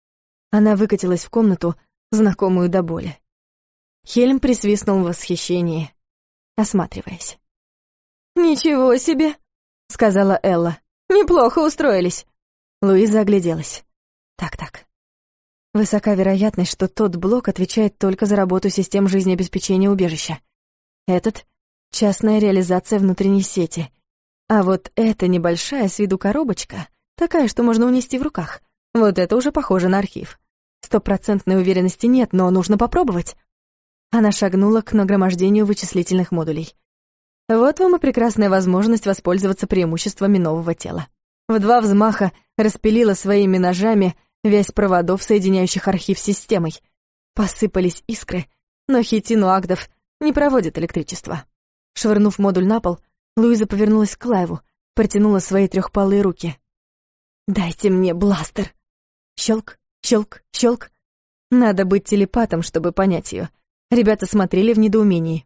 Speaker 1: Она выкатилась в комнату, знакомую до боли. Хельм присвистнул в восхищении, осматриваясь. «Ничего себе!» — сказала Элла. «Неплохо устроились». Луиза огляделась. Так. Высока вероятность, что тот блок отвечает только за работу систем жизнеобеспечения убежища. Этот — частная реализация внутренней сети. А вот эта небольшая с виду коробочка, такая, что можно унести в руках, вот это уже похоже на архив. 100% уверенности нет, но нужно попробовать. Она шагнула к нагромождению вычислительных модулей. Вот вам и прекрасная возможность воспользоваться преимуществами нового тела. В 2 взмаха распилила своими ножами вязь проводов, соединяющих архив с системой. Посыпались искры, но хитину агдов не проводит электричество. Швырнув модуль на пол, Луиза повернулась к Клайву, протянула свои трехпалые руки. «Дайте мне бластер!» Щелк, щелк, щелк. Надо быть телепатом, чтобы понять ее. Ребята смотрели в недоумении.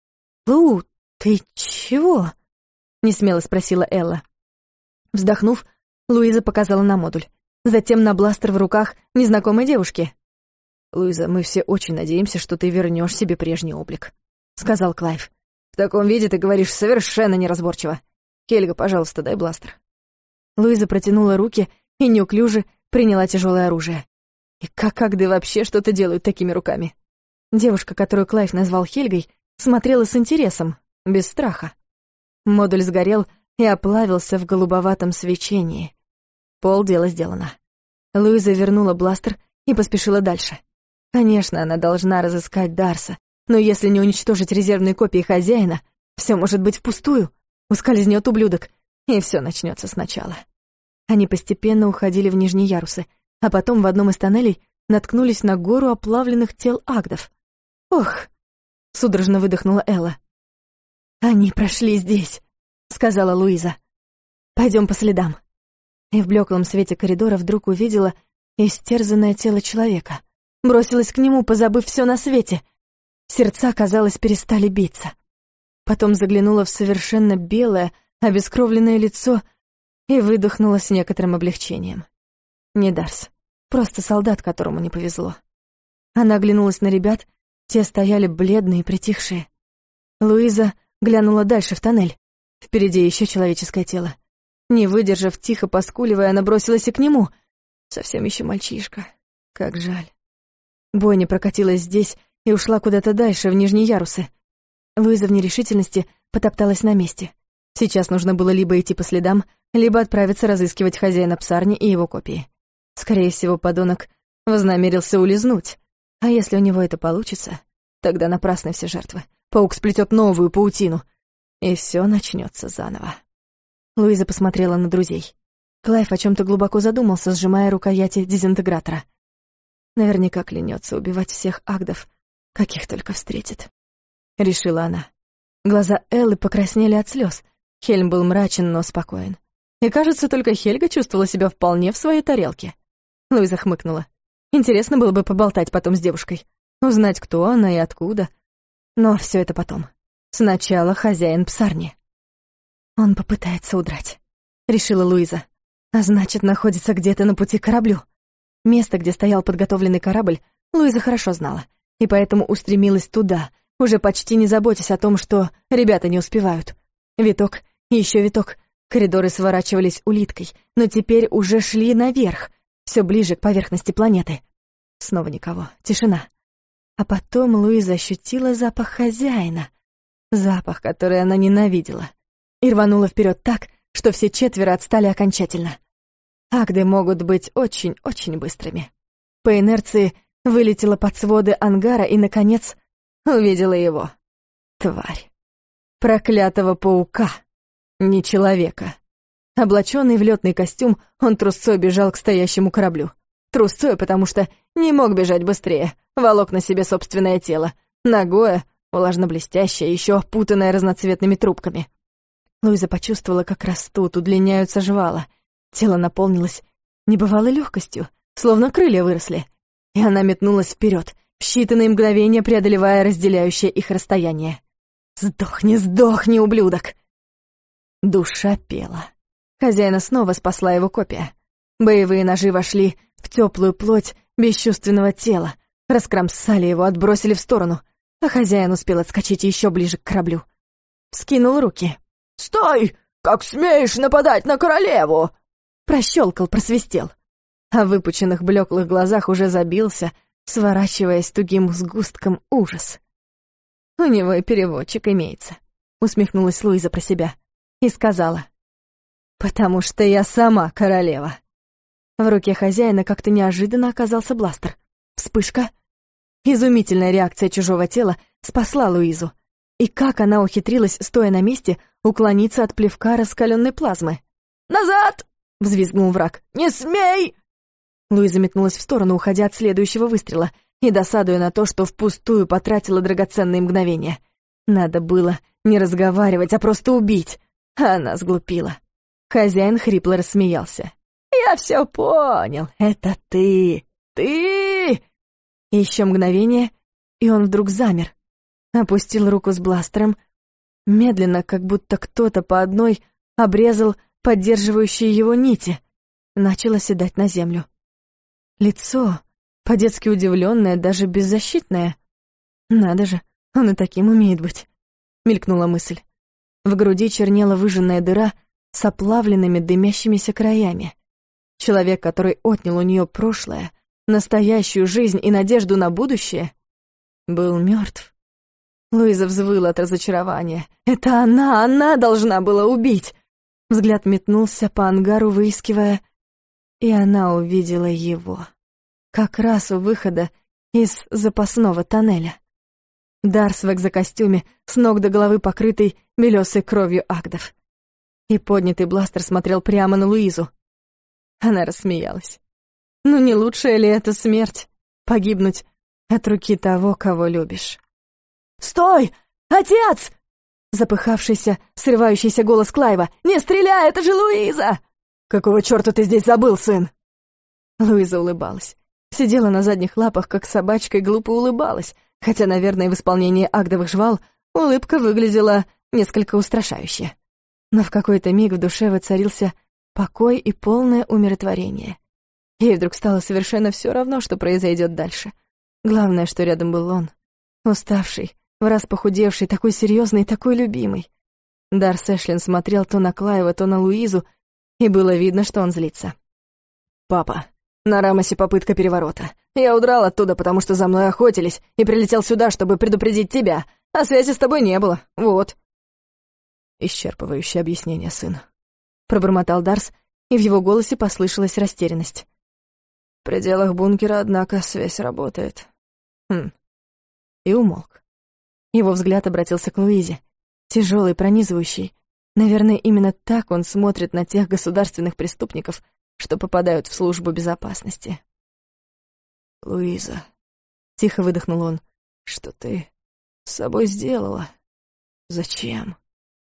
Speaker 1: «Лу, ты чего?» — несмело спросила Элла. Вздохнув, Луиза показала на модуль. затем на бластер в руках незнакомой девушки. «Луиза, мы все очень надеемся, что ты вернешь себе прежний облик», — сказал Клайв. «В таком виде ты говоришь совершенно неразборчиво. Хельга, пожалуйста, дай бластер». Луиза протянула руки и неуклюже приняла тяжелое оружие. И как Агды вообще что-то делают такими руками? Девушка, которую Клайв назвал Хельгой, смотрела с интересом, без страха. Модуль сгорел и оплавился в голубоватом свечении. Полдела сделано. Луиза вернула бластер и поспешила дальше. Конечно, она должна разыскать Дарса, но если не уничтожить резервные копии хозяина, все может быть впустую. Ускользнет ублюдок, и все начнется сначала. Они постепенно уходили в нижние ярусы, а потом в одном из тоннелей наткнулись на гору оплавленных тел агдов. «Ох!» — судорожно выдохнула Элла. «Они прошли здесь», — сказала Луиза. «Пойдем по следам». И в блеклом свете коридора вдруг увидела истерзанное тело человека. Бросилась к нему, позабыв все на свете. Сердца, казалось, перестали биться. Потом заглянула в совершенно белое, обескровленное лицо и выдохнула с некоторым облегчением. Не Дарс, просто солдат, которому не повезло. Она оглянулась на ребят, те стояли бледные и притихшие. Луиза глянула дальше в тоннель. Впереди еще человеческое тело. Не выдержав, тихо поскуливая, она бросилась и к нему. Совсем еще мальчишка. Как жаль. Бойня прокатилась здесь и ушла куда-то дальше, в нижние ярусы. Луиза в нерешительности потопталась на месте. Сейчас нужно было либо идти по следам, либо отправиться разыскивать хозяина псарни и его копии. Скорее всего, подонок вознамерился улизнуть. А если у него это получится, тогда напрасны все жертвы. Паук сплетет новую паутину, и все начнется заново. Луиза посмотрела на друзей. Клайв о чем-то глубоко задумался, сжимая рукояти дезинтегратора. Наверняка клянется убивать всех агдов, каких только встретит. Решила она. Глаза Эллы покраснели от слез. Хельм был мрачен, но спокоен. И, кажется, только Хельга чувствовала себя вполне в своей тарелке. Луиза хмыкнула. Интересно было бы поболтать потом с девушкой. Узнать, кто она и откуда. Но все это потом. Сначала хозяин псарни. Он попытается удрать, решила Луиза. А значит, находится где-то на пути к кораблю. Место, где стоял подготовленный корабль, Луиза хорошо знала. И поэтому устремилась туда, уже почти не заботясь о том, что ребята не успевают. Виток, еще виток. Коридоры сворачивались улиткой, но теперь уже шли наверх, все ближе к поверхности планеты. Снова никого, тишина. А потом Луиза ощутила запах хозяина. Запах, который она ненавидела. И рванула вперед так, что все четверо отстали окончательно. Агды могут быть очень-очень быстрыми. По инерции вылетела под своды ангара и, наконец, увидела его. Тварь. Проклятого паука. Не человека. Облаченный в летный костюм, он трусцой бежал к стоящему кораблю. Трусцой, потому что не мог бежать быстрее, волок на себе собственное тело. Нагое, влажно-блестящее, еще опутанное разноцветными трубками. Луиза почувствовала, как растут, удлиняются жвала. Тело наполнилось небывалой легкостью, словно крылья выросли. И она метнулась вперед, в считанные мгновения преодолевая разделяющее их расстояние. «Сдохни, сдохни, ублюдок!» Душа пела. Хозяина снова спасла его копия. Боевые ножи вошли в теплую плоть бесчувственного тела, раскромсали его, отбросили в сторону, а хозяин успел отскочить еще ближе к кораблю. Вскинул руки. «Стой! Как смеешь нападать на королеву!» Прощелкал, просвистел. А в выпученных блеклых глазах уже забился, сворачиваясь тугим сгустком ужас. «У него и переводчик имеется», — усмехнулась Луиза про себя и сказала: «Потому что я сама королева». В руке хозяина как-то неожиданно оказался бластер. Вспышка. Изумительная реакция чужого тела спасла Луизу. И как она ухитрилась, стоя на месте, уклониться от плевка раскаленной плазмы. «Назад!» — взвизгнул враг. «Не смей!» Луиза метнулась в сторону, уходя от следующего выстрела, и досадуя на то, что впустую потратила драгоценные мгновения. Надо было не разговаривать, а просто убить. А она сглупила. Хозяин хрипло рассмеялся. «Я все понял, это ты! Ты!» Еще мгновение, и он вдруг замер. Опустил руку с бластером, медленно, как будто кто-то по одной обрезал поддерживающие его нити. начал оседать на землю. Лицо, по-детски удивленное, даже беззащитное. Надо же, он и таким умеет быть, мелькнула мысль. В груди чернела выжженная дыра с оплавленными дымящимися краями. Человек, который отнял у нее прошлое, настоящую жизнь и надежду на будущее, был мертв. Луиза взвыла от разочарования. Это она должна была убить. Взгляд метнулся по ангару, выискивая, и она увидела его. Как раз у выхода из запасного тоннеля. Дарс в экзокостюме, с ног до головы покрытый белесой кровью агдов. И поднятый бластер смотрел прямо на Луизу. Она рассмеялась. Ну не лучшая ли это смерть? Погибнуть от руки того, кого любишь. «Стой! Отец!» Запыхавшийся, срывающийся голос Клайва. «Не стреляй, это же Луиза!» «Какого чёрта ты здесь забыл, сын?» Луиза улыбалась. Сидела на задних лапах, как собачка, и глупо улыбалась, хотя, наверное, в исполнении агдовых жвал улыбка выглядела несколько устрашающе. Но в какой-то миг в душе воцарился покой и полное умиротворение. Ей вдруг стало совершенно всё равно, что произойдет дальше. Главное, что рядом был он, уставший, враз похудевший, такой серьезный, такой любимый. Дарс Эшлин смотрел то на Клайва, то на Луизу, и было видно, что он злится. «Папа, на Рамосе попытка переворота. Я удрал оттуда, потому что за мной охотились, и прилетел сюда, чтобы предупредить тебя, а связи с тобой не было, вот». «Исчерпывающее объяснение, сын», — пробормотал Дарс, и в его голосе послышалась растерянность. «В пределах бункера, однако, связь работает». И умолк. Его взгляд обратился к Луизе, тяжелый, пронизывающий. Наверное, именно так он смотрит на тех государственных преступников, что попадают в службу безопасности. «Луиза», — тихо выдохнул он, — «что ты с собой сделала? Зачем?»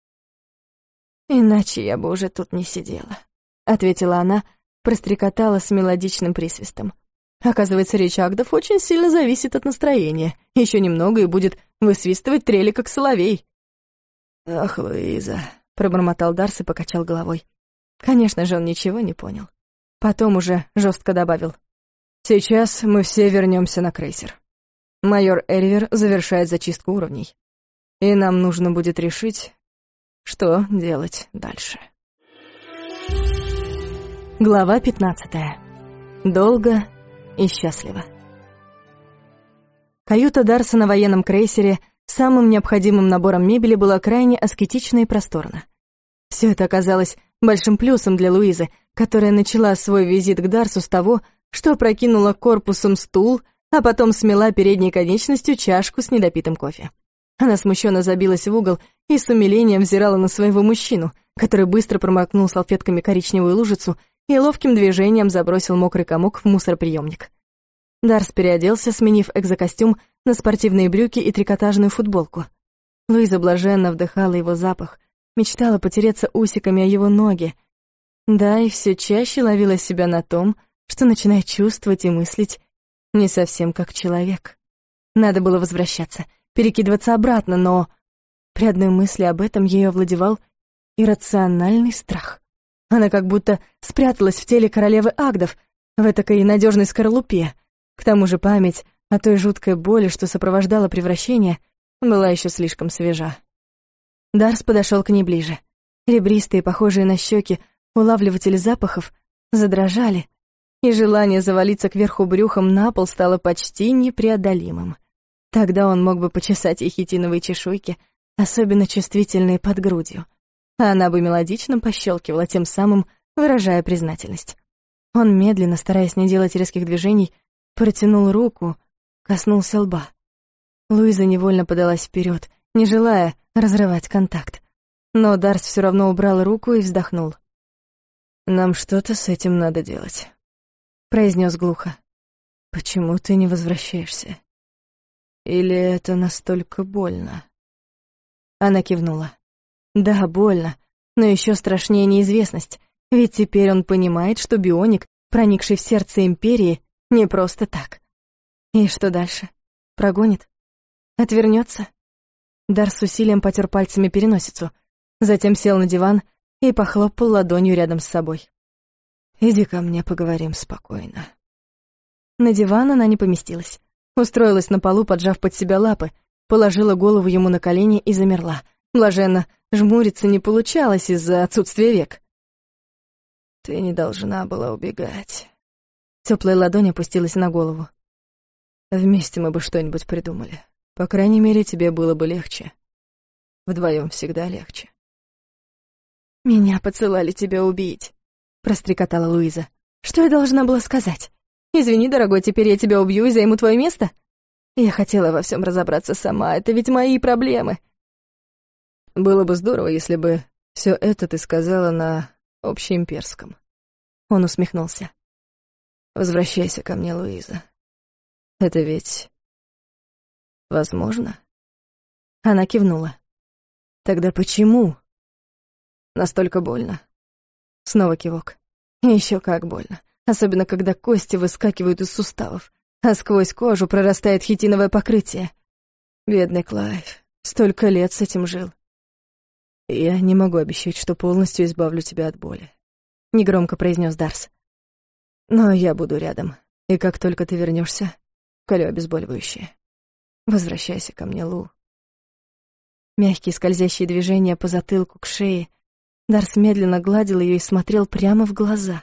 Speaker 1: «Иначе я бы уже тут не сидела», — ответила она, прострекотала с мелодичным присвистом. Оказывается, речь агдов очень сильно зависит от настроения. Еще немного и будет высвистывать трели, как соловей. «Ах, Луиза», — пробормотал Дарс и покачал головой. Конечно же, он ничего не понял. Потом уже жестко добавил. «Сейчас мы все вернемся на крейсер. Майор Эривер завершает зачистку уровней. И нам нужно будет решить, что делать дальше». Глава 15. Долго и счастливо. Каюта Дарса на военном крейсере самым необходимым набором мебели была крайне аскетична и просторна. Все это оказалось большим плюсом для Луизы, которая начала свой визит к Дарсу с того, что опрокинула корпусом стул, а потом смела передней конечностью чашку с недопитым кофе. Она смущенно забилась в угол и с умилением взирала на своего мужчину, который быстро промокнул салфетками коричневую лужицу и ловким движением забросил мокрый комок в мусороприемник. Дарс переоделся, сменив экзокостюм на спортивные брюки и трикотажную футболку. Луиза блаженно вдыхала его запах, мечтала потереться усиками о его ноги. Да, и все чаще ловила себя на том, что начинает чувствовать и мыслить не совсем как человек. Надо было возвращаться, перекидываться обратно, но при одной мысли об этом ею овладевал иррациональный страх. Она как будто спряталась в теле королевы агдов, в этакой надежной скорлупе. К тому же память о той жуткой боли, что сопровождала превращение, была еще слишком свежа. Дарс подошел к ней ближе. Ребристые, похожие на щеки, улавливатели запахов задрожали, и желание завалиться кверху брюхом на пол стало почти непреодолимым. Тогда он мог бы почесать ей хитиновые чешуйки, особенно чувствительные под грудью, а она бы мелодично пощелкивала, тем самым выражая признательность. Он медленно, стараясь не делать резких движений, протянул руку, коснулся лба. Луиза невольно подалась вперед, не желая разрывать контакт. Но Дарс все равно убрал руку и вздохнул. «Нам что-то с этим надо делать», — произнес глухо. «Почему ты не возвращаешься? Или это настолько больно?» Она кивнула. Да, больно, но еще страшнее неизвестность, ведь теперь он понимает, что бионик, проникший в сердце Империи, не просто так. И что дальше? Прогонит? Отвернется? Дарс с усилием потер пальцами переносицу, затем сел на диван и похлопал ладонью рядом с собой.
Speaker 2: Иди ко мне, поговорим спокойно.
Speaker 1: На диван она не поместилась. Устроилась на полу, поджав под себя лапы, положила голову ему на колени и замерла. Блаженно жмуриться не получалось из-за отсутствия век.
Speaker 2: Ты не должна была убегать.
Speaker 1: Теплая ладонь опустилась на голову.
Speaker 2: Вместе мы бы что-нибудь придумали. По крайней мере, тебе было бы легче. Вдвоем всегда легче.
Speaker 1: «Меня поцелали тебя убить», — прострекотала Луиза. «Что я должна была сказать? Извини, дорогой, теперь я тебя убью и займу твое место? Я хотела во всем разобраться сама, это ведь мои проблемы».
Speaker 2: Было бы здорово, если бы все это ты сказала на общеимперском.
Speaker 1: Он усмехнулся.
Speaker 2: Возвращайся ко мне, Луиза. Это ведь возможно?
Speaker 1: Она кивнула.
Speaker 2: Тогда почему? Настолько больно.
Speaker 1: Снова кивок. Еще как больно. Особенно, когда кости выскакивают из суставов, а сквозь кожу прорастает хитиновое покрытие.
Speaker 2: Бедный Клайв.
Speaker 1: Столько лет с этим жил.
Speaker 2: Я не могу обещать, что полностью избавлю тебя от боли.
Speaker 1: Негромко произнес Дарс.
Speaker 2: Но я буду рядом. И как только ты вернешься, колю обезболивающее. Возвращайся ко мне, Лу.
Speaker 1: Мягкие скользящие движения по затылку к шее. Дарс медленно гладил ее и смотрел прямо в глаза.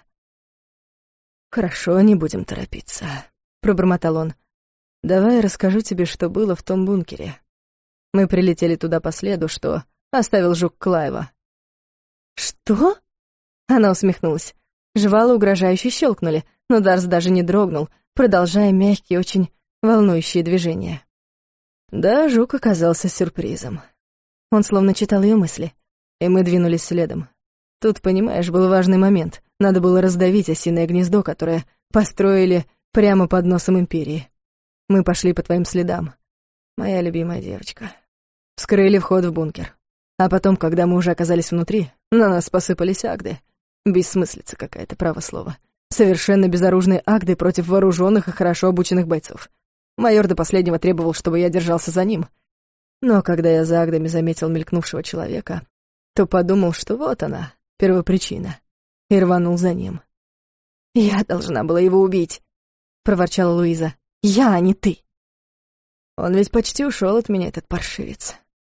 Speaker 2: «Хорошо, не будем торопиться», — пробормотал он. «Давай я расскажу тебе, что было в том бункере. Мы прилетели туда по следу, что оставил жук Клайва».
Speaker 1: «Что?» Она усмехнулась. Жвала угрожающе щелкнули, но Дарс даже не дрогнул, продолжая мягкие, очень волнующие движения.
Speaker 2: Да, жук оказался сюрпризом.
Speaker 1: Он словно читал ее мысли.
Speaker 2: И мы двинулись следом. Тут, понимаешь, был важный момент. Надо было раздавить осиное гнездо, которое построили прямо под носом Империи. Мы пошли по твоим следам. Моя любимая девочка. Вскрыли вход в бункер. А потом, когда мы уже оказались внутри, на нас посыпались агды. Бессмыслица какая-то, право слово. Совершенно безоружные агды против вооруженных и хорошо обученных бойцов. Майор до последнего требовал, чтобы я держался за ним. Но когда я за агдами заметил мелькнувшего человека, то подумал, что вот она, первопричина, и рванул за ним.
Speaker 1: «Я должна была его убить», — проворчала Луиза. «Я, а не ты».
Speaker 2: Он ведь почти ушел от меня, этот паршивец.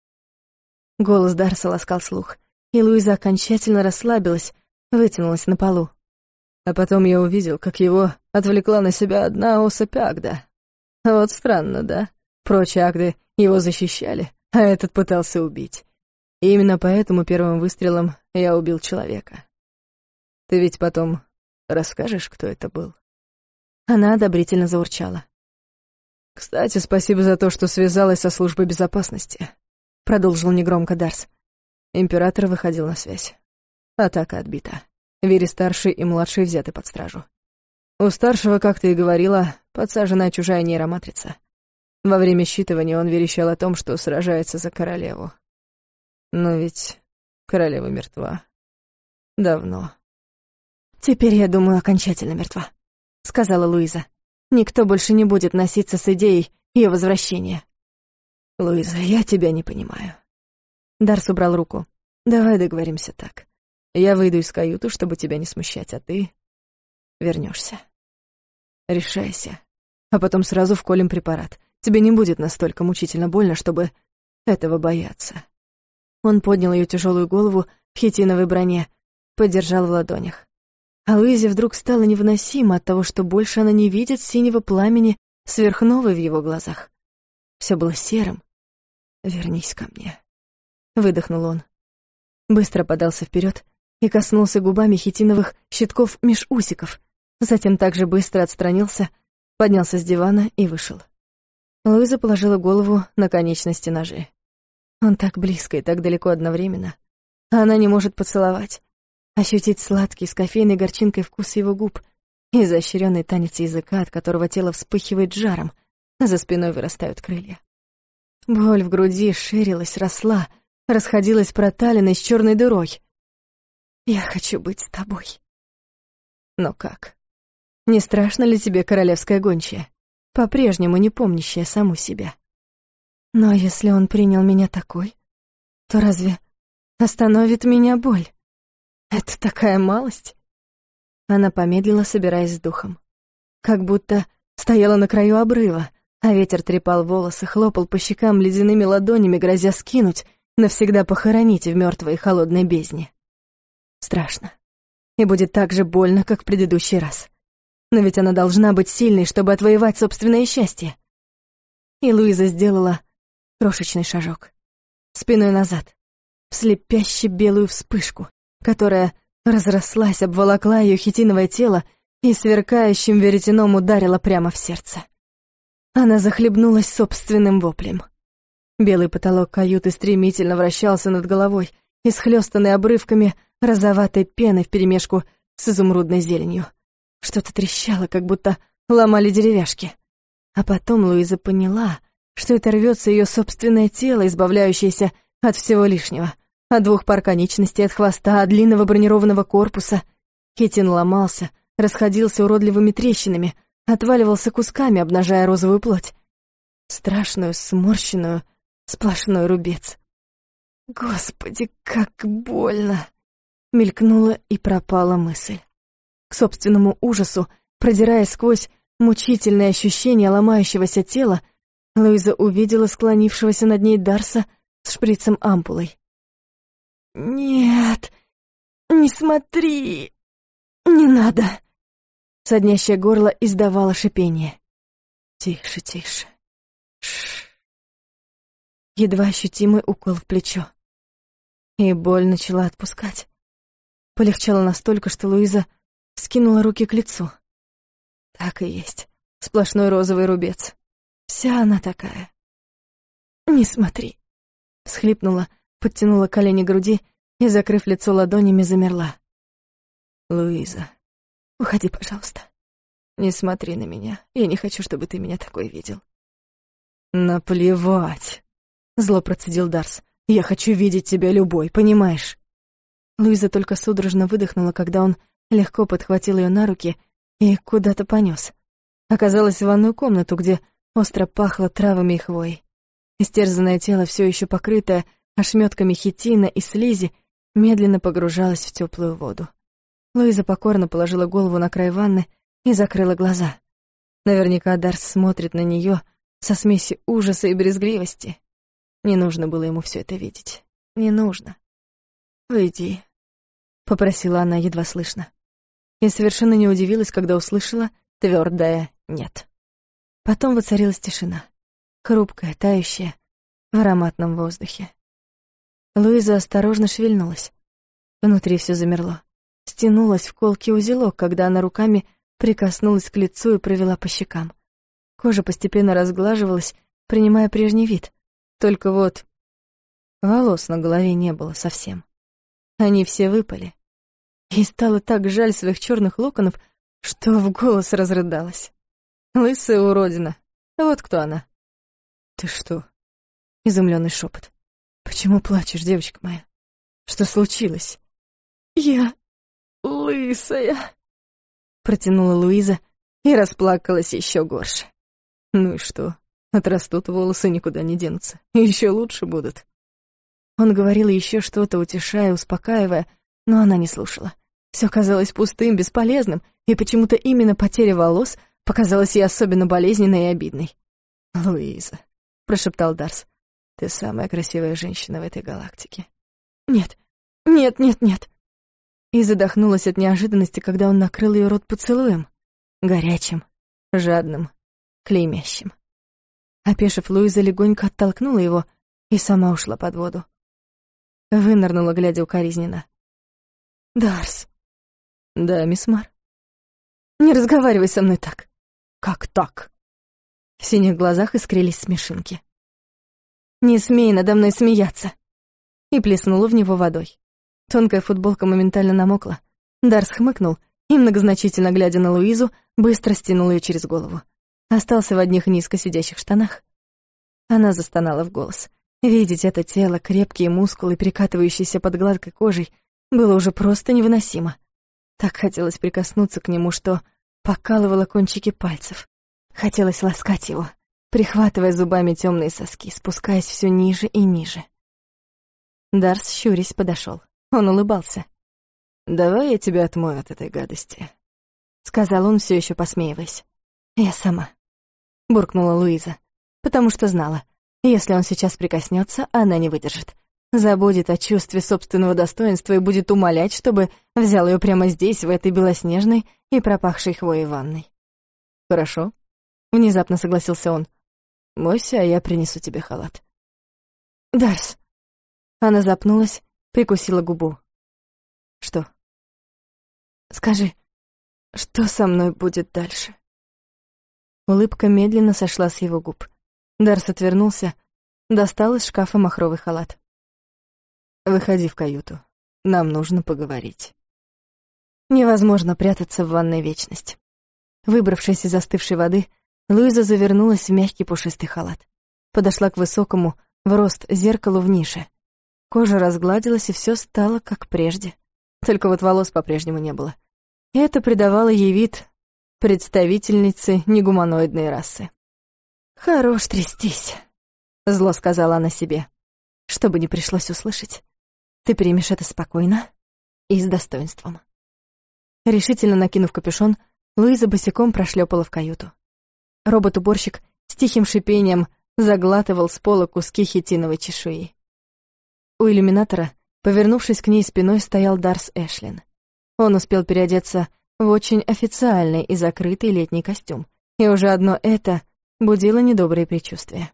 Speaker 1: Голос Дарса ласкал слух, и Луиза окончательно расслабилась, вытянулась на полу.
Speaker 2: А потом я увидел, как его отвлекла на себя одна особь Агда. Вот странно, да? Прочие Агды его защищали, а этот пытался убить. И именно поэтому первым выстрелом я убил человека. Ты ведь потом расскажешь, кто это был?»
Speaker 1: Она одобрительно заурчала.
Speaker 2: «Кстати, спасибо за то, что связалась со службой безопасности», — продолжил негромко Дарс. Император выходил на связь. Атака отбита. Вири-старший и младший взяты под стражу. У старшего, как ты и говорила, подсажена чужая нейроматрица. Во время считывания он верещал о том, что сражается за королеву. Но ведь королева мертва. Давно.
Speaker 1: «Теперь, я думаю, окончательно мертва», — сказала Луиза. «Никто больше не будет носиться с идеей ее возвращения».
Speaker 2: «Луиза, я тебя не понимаю».
Speaker 1: Дарс убрал руку.
Speaker 2: «Давай договоримся так. Я выйду из каюты, чтобы тебя не смущать, а ты вернешься. Решайся. А потом сразу вколем препарат. Тебе не будет настолько мучительно больно, чтобы этого бояться».
Speaker 1: Он поднял ее тяжелую голову в хитиновой броне, подержал в ладонях. А Луизе вдруг стало невыносимо от того, что больше она не видит синего пламени сверхновой в его глазах. Все было серым.
Speaker 2: «Вернись ко мне»,
Speaker 1: — выдохнул он. Быстро подался вперед и коснулся губами хитиновых щитков меж усиков, затем также быстро отстранился, поднялся с дивана и вышел. Луиза положила голову на конечности ножей. Он так близко и так далеко одновременно, а она не может поцеловать, ощутить сладкий с кофейной горчинкой вкус его губ и изощренный танец языка, от которого тело вспыхивает жаром, а за спиной вырастают крылья. Боль в груди ширилась, росла, расходилась проталиной с черной дырой. «Я хочу быть с тобой».
Speaker 2: «Но как?
Speaker 1: Не страшно ли тебе, королевская гончая, по-прежнему не помнящая саму себя? Но если он принял меня такой, то разве остановит меня боль? Это такая малость». Она помедлила, собираясь с духом. Как будто стояла на краю обрыва, а ветер трепал волосы, хлопал по щекам ледяными ладонями, грозя скинуть, навсегда похоронить в мертвой и холодной бездне. Страшно. И будет так же больно, как в предыдущий раз. Но ведь она должна быть сильной, чтобы отвоевать собственное счастье. И Луиза сделала крошечный шажок. Спиной назад, в слепяще белую вспышку, которая разрослась, обволокла ее хитиновое тело и сверкающим веретеном ударила прямо в сердце. Она захлебнулась собственным воплем. Белый потолок каюты стремительно вращался над головой, исхлёстанный обрывками розоватой пены вперемешку с изумрудной зеленью. Что-то трещало, как будто ломали деревяшки. А потом Луиза поняла, что это рвется ее собственное тело, избавляющееся от всего лишнего, от двух пар конечностей, от хвоста, от длинного бронированного корпуса. Хитин ломался, расходился уродливыми трещинами, отваливался кусками, обнажая розовую плоть. Страшную, сморщенную, сплошной рубец. «Господи, как больно!» Мелькнула и пропала мысль. К собственному ужасу, продираясь сквозь мучительные ощущения ломающегося тела, Луиза увидела склонившегося над ней Дарса с шприцем-ампулой. «Нет, не смотри, не надо!» Соднящее горло издавало шипение. «Тише, тише. Шш». Едва ощутимый укол в плечо. И боль начала отпускать. Полегчало настолько, что Луиза скинула руки к лицу. Так и есть. Сплошной розовый рубец. Вся она такая. «Не смотри», — всхлипнула, подтянула колени к груди и, закрыв лицо ладонями, замерла. «Луиза, уходи, пожалуйста. Не смотри на меня. Я не хочу, чтобы ты меня такой видел». «Наплевать», — зло процедил Дарс. «Я хочу видеть тебя любой, понимаешь?» Луиза только судорожно выдохнула, когда он легко подхватил ее на руки и куда-то понес. Оказалась в ванную комнату, где остро пахло травами и хвоей. Истерзанное тело, все еще покрытое ошметками хитина и слизи, медленно погружалось в теплую воду. Луиза покорно положила голову на край ванны и закрыла глаза. Наверняка Дарс смотрит на нее со смесью ужаса и брезгливости. Не нужно было ему все это видеть. Не нужно. «Уйди», — попросила она едва слышно. И совершенно не удивилась, когда услышала твердое «нет». Потом воцарилась тишина, хрупкая, тающая, в ароматном воздухе. Луиза осторожно шевельнулась. Внутри все замерло. Стянулась в колкий узелок, когда она руками прикоснулась к лицу и провела по щекам. Кожа постепенно разглаживалась, принимая прежний вид. Только вот волос на голове не было совсем. Они все выпали. Ей стало так жаль своих черных локонов, что в голос разрыдалась. Лысая уродина. Вот кто она. «Ты что?» — изумленный шепот. «Почему плачешь, девочка моя? Что случилось?» «Я лысая», — протянула Луиза и расплакалась еще горше. «Ну и что? Отрастут волосы, никуда не денутся. Еще лучше будут». Он говорил еще что-то, утешая, успокаивая, но она не слушала. Все казалось пустым, бесполезным, и почему-то именно потеря волос показалась ей особенно болезненной и обидной. «Луиза», — прошептал Дарс, — «ты самая красивая женщина в этой галактике». «Нет, нет, нет, нет». И задохнулась от неожиданности, когда он накрыл ее рот поцелуем. Горячим, жадным, клеймящим. Опешив, Луиза легонько оттолкнула его и сама ушла под воду. Вынырнула, глядя укоризненно. «Дарс». «Да, мисс Мар». «Не разговаривай со мной так». «Как так?» В синих глазах искрились смешинки. «Не смей надо мной смеяться!» И плеснула в него водой. Тонкая футболка моментально намокла. Дарс хмыкнул и, многозначительно глядя на Луизу, быстро стянул ее через голову. Остался в одних низко сидящих штанах. Она застонала в голос. Видеть это тело, крепкие мускулы, перекатывающиеся под гладкой кожей, было уже просто невыносимо. Так хотелось прикоснуться к нему, что покалывало кончики пальцев. Хотелось ласкать его, прихватывая зубами темные соски, спускаясь все ниже и ниже. Дарс, щурясь, подошел. Он улыбался. «Давай я тебя отмою от этой гадости. — сказал он, все еще посмеиваясь. «Я сама», — буркнула Луиза, потому что знала, если он сейчас прикоснется, она не выдержит. Забудет о чувстве собственного достоинства и будет умолять, чтобы взял ее прямо здесь, в этой белоснежной и пропахшей хвоей ванной. «Хорошо», — внезапно согласился он. «Мойся, а я принесу тебе халат». «Дарс». Она запнулась, прикусила губу. «Что?» «Скажи, что со мной будет дальше?» Улыбка медленно сошла с его губ. Дарс отвернулся, достал из шкафа махровый халат. «Выходи в каюту. Нам нужно поговорить». Невозможно прятаться в ванной вечность. Выбравшись из остывшей воды, Луиза завернулась в мягкий пушистый халат. Подошла к высокому, в рост зеркалу в нише. Кожа разгладилась, и все стало как прежде. Только вот волос по-прежнему не было. И это придавало ей вид представительницы негуманоидной расы. «Хорош трястись», — зло сказала она себе. «Что бы ни пришлось услышать, ты примешь это спокойно и с достоинством». Решительно накинув капюшон, Луиза босиком прошлепала в каюту. Робот-уборщик с тихим шипением заглатывал с пола куски хитиновой чешуи. У иллюминатора, повернувшись к ней спиной, стоял Дарс Эшлин. Он успел переодеться в очень официальный и закрытый летний костюм, и уже одно это будило недобрые предчувствия.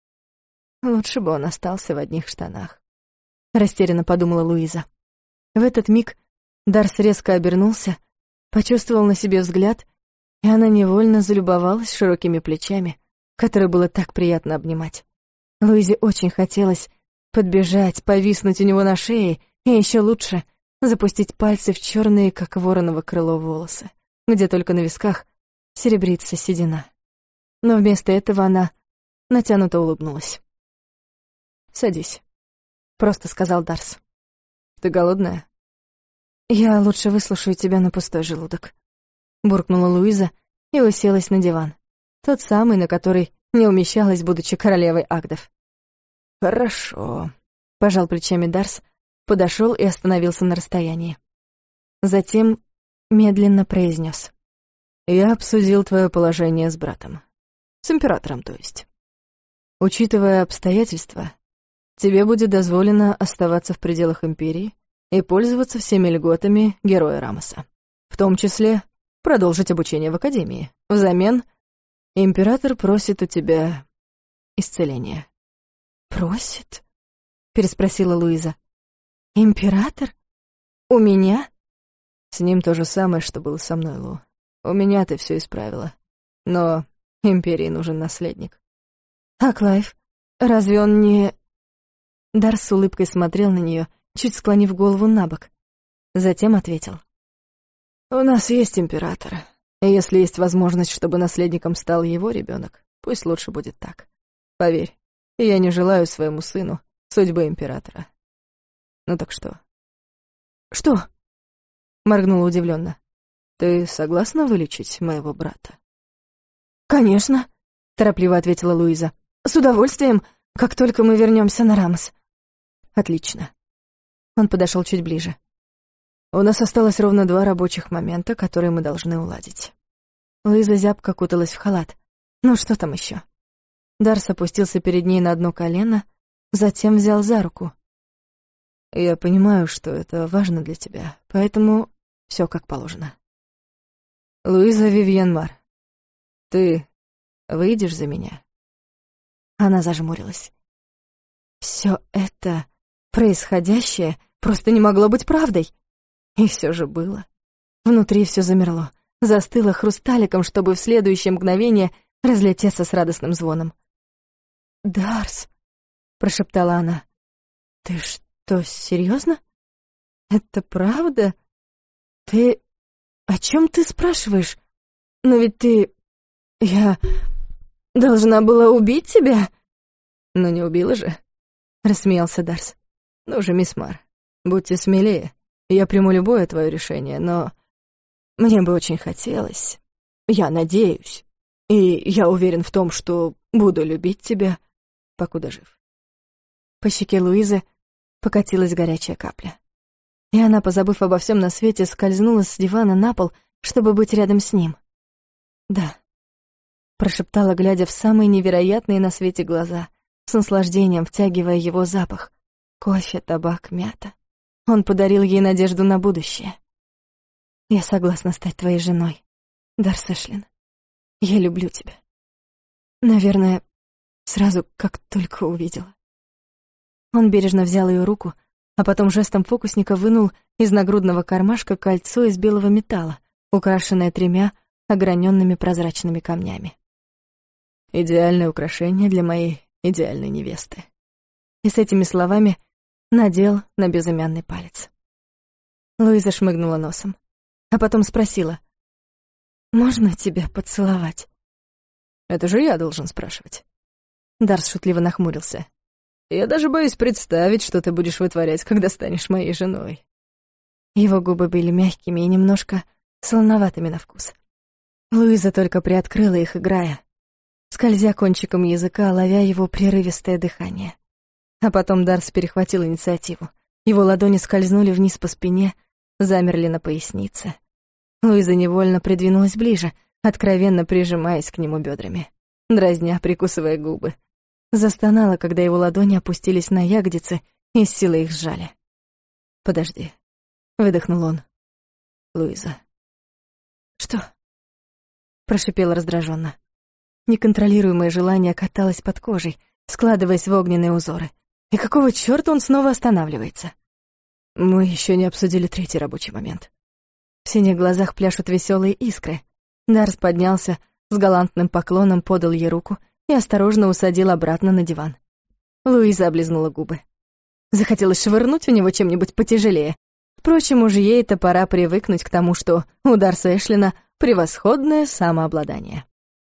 Speaker 1: Лучше бы он остался в одних штанах, растерянно подумала Луиза. В этот миг Дарс резко обернулся, почувствовал на себе взгляд, и она невольно залюбовалась широкими плечами, которые было так приятно обнимать. Луизе очень хотелось подбежать, повиснуть у него на шее, и еще лучше запустить пальцы в черные, как вороново крыло, волосы, где только на висках серебрится седина. Но вместо этого она натянуто улыбнулась. «Садись», — просто сказал Дарс. «Ты голодная?» «Я лучше выслушаю тебя на пустой желудок», — буркнула Луиза и уселась на диван. Тот самый, на который не умещалась, будучи королевой Агдов. «Хорошо», — пожал плечами Дарс, подошел и остановился на расстоянии. Затем медленно произнес: «Я обсудил твое положение с братом. С императором, то есть. Учитывая обстоятельства, тебе будет дозволено оставаться в пределах империи и пользоваться всеми льготами героя Рамоса, в том числе продолжить обучение в академии. Взамен император просит у тебя исцеления». «Просит?» — переспросила Луиза. «Император? У меня?»
Speaker 2: «С ним то же самое, что было со мной, Лу. У меня ты все исправила. Но империи нужен наследник».
Speaker 1: «А Клайв? Разве он не...» Дарс с улыбкой смотрел на нее, чуть склонив голову набок. Затем ответил:
Speaker 2: «У нас есть император, и если есть возможность, чтобы наследником стал его ребенок, пусть лучше будет так. Поверь, я не желаю своему сыну судьбы императора. Ну так что?»
Speaker 1: «Что?» — моргнула удивленно.
Speaker 2: «Ты согласна вылечить моего брата?»
Speaker 1: «Конечно», — торопливо ответила Луиза. «С удовольствием, как только мы вернемся на Рамос».
Speaker 2: «Отлично».
Speaker 1: Он подошел чуть ближе.
Speaker 2: «У нас осталось ровно 2 рабочих момента, которые мы должны уладить».
Speaker 1: Луиза зябко куталась в халат. Ну что там еще? Дарс опустился перед ней на одно колено, затем взял за руку.
Speaker 2: «Я понимаю, что это важно для тебя, поэтому все как положено. Луиза Вивьен Мар, ты выйдешь за меня?»
Speaker 1: Она зажмурилась. Все это происходящее просто не могло быть правдой. И все же было. Внутри все замерло, застыло хрусталиком, чтобы в следующее мгновение разлететься с радостным звоном. «Дарс», — прошептала она, — «ты что, серьезно? Это правда? Ты... О чем ты спрашиваешь? Но ведь ты... Я должна была убить тебя?»
Speaker 2: «Ну не убила же», — рассмеялся Дарс. «Ну же, мисс Мар, будьте смелее. Я приму любое твое решение, но мне бы очень хотелось, я надеюсь, и я уверен в том, что буду любить тебя, покуда жив».
Speaker 1: По щеке Луизы покатилась горячая капля. И она, позабыв обо всем на свете, скользнула с дивана на пол, чтобы быть рядом с ним. Да, прошептала, глядя в самые невероятные на свете глаза, с наслаждением втягивая его запах. Кофе, табак, мята. Он подарил ей надежду на будущее. Я согласна стать твоей женой, Дарс Эшлин. Я люблю тебя. Наверное, сразу, как только увидела. Он бережно взял ее руку, а потом жестом фокусника вынул из нагрудного кармашка кольцо из белого металла, украшенное 3 ограненными прозрачными камнями. Идеальное украшение для моей идеальной невесты. И с этими словами надел на безымянный палец. Луиза шмыгнула носом, а потом спросила: «Можно тебя поцеловать?» «Это же я должен спрашивать». Дарс шутливо нахмурился. «Я даже боюсь представить, что ты будешь вытворять, когда станешь моей женой». Его губы были мягкими и немножко солоноватыми на вкус. Луиза только приоткрыла их, играя, скользя кончиком языка, ловя его прерывистое дыхание. А потом Дарс перехватил инициативу. Его ладони скользнули вниз по спине, замерли на пояснице. Луиза невольно придвинулась ближе, откровенно прижимаясь к нему бедрами, дразня, прикусывая губы. Застонала, когда его ладони опустились на ягодицы и с силой их сжали. «Подожди», — выдохнул он. «Луиза». «Что?» — прошипела раздраженно. Неконтролируемое желание каталось под кожей, складываясь в огненные узоры. И какого чёрта он снова останавливается? Мы еще не обсудили 3-й рабочий момент. В синих глазах пляшут веселые искры. Дарс поднялся, с галантным поклоном подал ей руку и осторожно усадил обратно на диван. Луиза облизнула губы. Захотелось швырнуть у него чем-нибудь потяжелее. Впрочем, уже ей-то пора привыкнуть к тому, что у Дарса Эшлина превосходное самообладание.